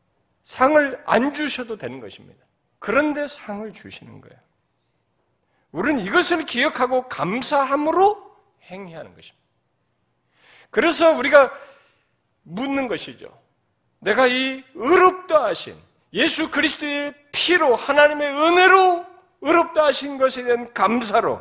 A: 상을 안 주셔도 되는 것입니다. 그런데 상을 주시는 거예요. 우리는 이것을 기억하고 감사함으로 행해야 하는 것입니다. 그래서 우리가 묻는 것이죠. 내가 이 의롭다 하신 예수 그리스도의 피로 하나님의 은혜로 의롭다 하신 것에 대한 감사로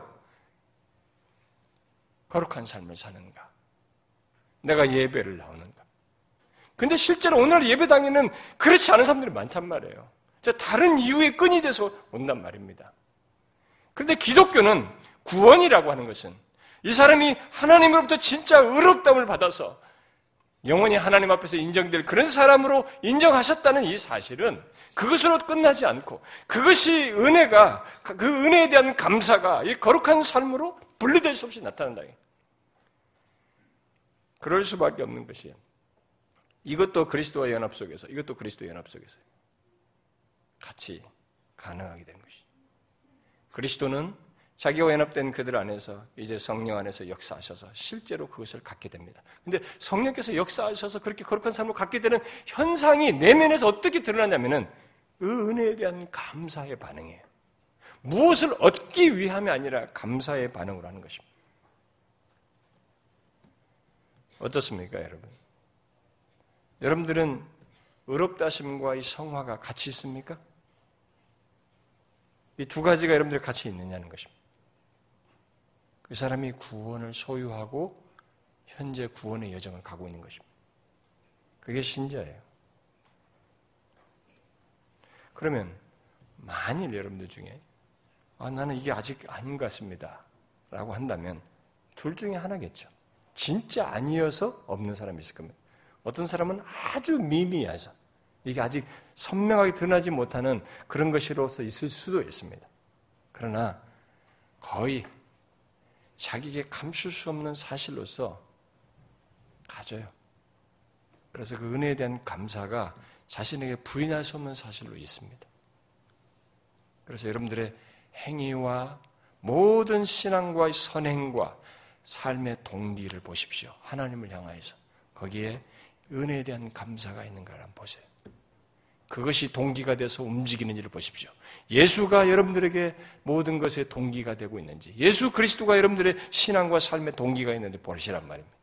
A: 거룩한 삶을 사는가? 내가 예배를 나오는가? 근데 실제로 오늘 예배당에는 그렇지 않은 사람들이 많단 말이에요. 다른 이유의 끈이 돼서 온단 말입니다. 그런데 기독교는 구원이라고 하는 것은 이 사람이 하나님으로부터 진짜 의롭다움을 받아서 영원히 하나님 앞에서 인정될 그런 사람으로 인정하셨다는 이 사실은 그것으로 끝나지 않고 그것이 은혜가 그 은혜에 대한 감사가 이 거룩한 삶으로 분리될 수 없이 나타난다. 그럴 수밖에 없는 것이에요. 이것도 그리스도와 연합 속에서 이것도 그리스도의 연합 속에서 같이 가능하게 된 것이죠. 그리스도는 자기와 연합된 그들 안에서 이제 성령 안에서 역사하셔서 실제로 그것을 갖게 됩니다. 그런데 성령께서 역사하셔서 그렇게 거룩한 삶을 갖게 되는 현상이 내면에서 어떻게 드러나냐면은 그 은혜에 대한 감사의 반응이에요. 무엇을 얻기 위함이 아니라 감사의 반응으로 하는 것입니다. 어떻습니까, 여러분? 여러분들은 의롭다 하심과 이 성화가 같이 있습니까? 이 두 가지가 여러분들 같이 있느냐는 것입니다. 그 사람이 구원을 소유하고 현재 구원의 여정을 가고 있는 것입니다. 그게 신자예요. 그러면 만일 여러분들 중에 나는 이게 아직 아닌 것 같습니다 라고 한다면 둘 중에 하나겠죠. 진짜 아니어서 없는 사람이 있을 겁니다. 어떤 사람은 아주 미미해서 이게 아직 선명하게 드러나지 못하는 그런 것으로서 있을 수도 있습니다. 그러나 거의 자기에게 감출 수 없는 사실로서 가져요. 그래서 그 은혜에 대한 감사가 자신에게 부인할 수 없는 사실로 있습니다. 그래서 여러분들의 행위와 모든 신앙과의 선행과 삶의 동기를 보십시오. 하나님을 향하여서. 거기에 은혜에 대한 감사가 있는가를 한번 보세요. 그것이 동기가 돼서 움직이는지를 보십시오. 예수가 여러분들에게 모든 것의 동기가 되고 있는지, 예수 그리스도가 여러분들의 신앙과 삶의 동기가 있는지 보시란 말입니다.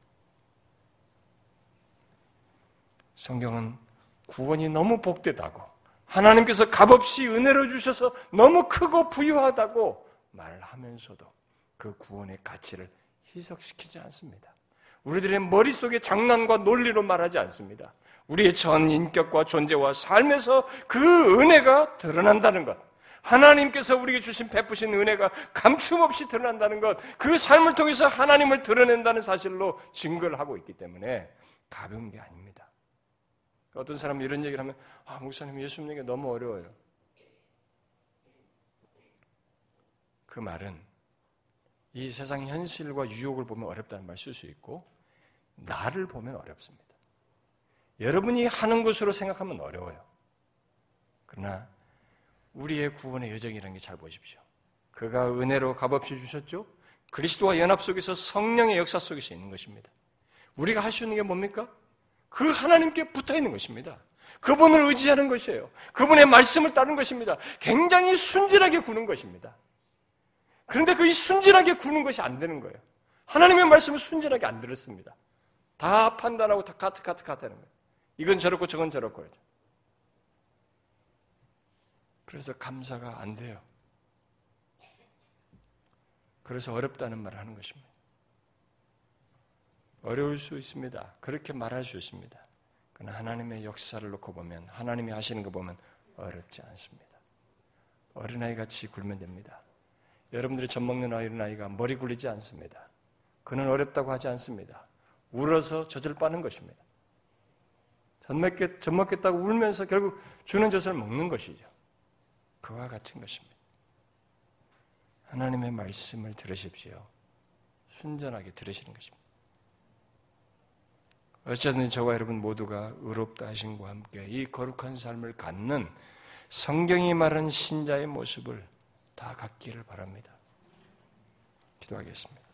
A: 성경은 구원이 너무 복되다고, 하나님께서 값없이 은혜로 주셔서 너무 크고 부유하다고 말을 하면서도 그 구원의 가치를 희석시키지 않습니다. 우리들의 머릿속에 장난과 논리로 말하지 않습니다. 우리의 전 인격과 존재와 삶에서 그 은혜가 드러난다는 것, 하나님께서 우리에게 주신 베푸신 은혜가 감춤없이 드러난다는 것, 그 삶을 통해서 하나님을 드러낸다는 사실로 증거를 하고 있기 때문에 가벼운 게 아닙니다. 어떤 사람은 이런 얘기를 하면 목사님 예수 믿는 게 너무 어려워요. 그 말은 이 세상 현실과 유혹을 보면 어렵다는 말 쓸 수 있고 나를 보면 어렵습니다. 여러분이 하는 것으로 생각하면 어려워요. 그러나 우리의 구원의 여정이라는 게 잘 보십시오. 그가 은혜로 값없이 주셨죠? 그리스도와 연합 속에서 성령의 역사 속에서 있는 것입니다. 우리가 할 수 있는 게 뭡니까? 그 하나님께 붙어있는 것입니다. 그분을 의지하는 것이에요. 그분의 말씀을 따르는 것입니다. 굉장히 순진하게 구는 것입니다. 그런데 그 순진하게 구는 것이 안 되는 거예요. 하나님의 말씀을 순진하게 안 들었습니다. 다 판단하고 다 카트 하는 거예요. 이건 저렇고 저건 저렇고. 그래서 감사가 안 돼요. 그래서 어렵다는 말을 하는 것입니다. 어려울 수 있습니다. 그렇게 말할 수 있습니다. 그러나 하나님의 역사를 놓고 보면, 하나님이 하시는 거 보면 어렵지 않습니다. 어린아이같이 굴면 됩니다. 여러분들이 젖 먹는 어린아이가 머리 굴리지 않습니다. 그는 어렵다고 하지 않습니다. 울어서 젖을 빠는 것입니다. 젖 먹겠다고 울면서 결국 주는 젖을 먹는 것이죠. 그와 같은 것입니다. 하나님의 말씀을 들으십시오. 순전하게 들으시는 것입니다. 어쨌든 저와 여러분 모두가 의롭다 하심과 함께 이 거룩한 삶을 갖는 성경이 말하는 신자의 모습을 다 갖기를 바랍니다. 기도하겠습니다.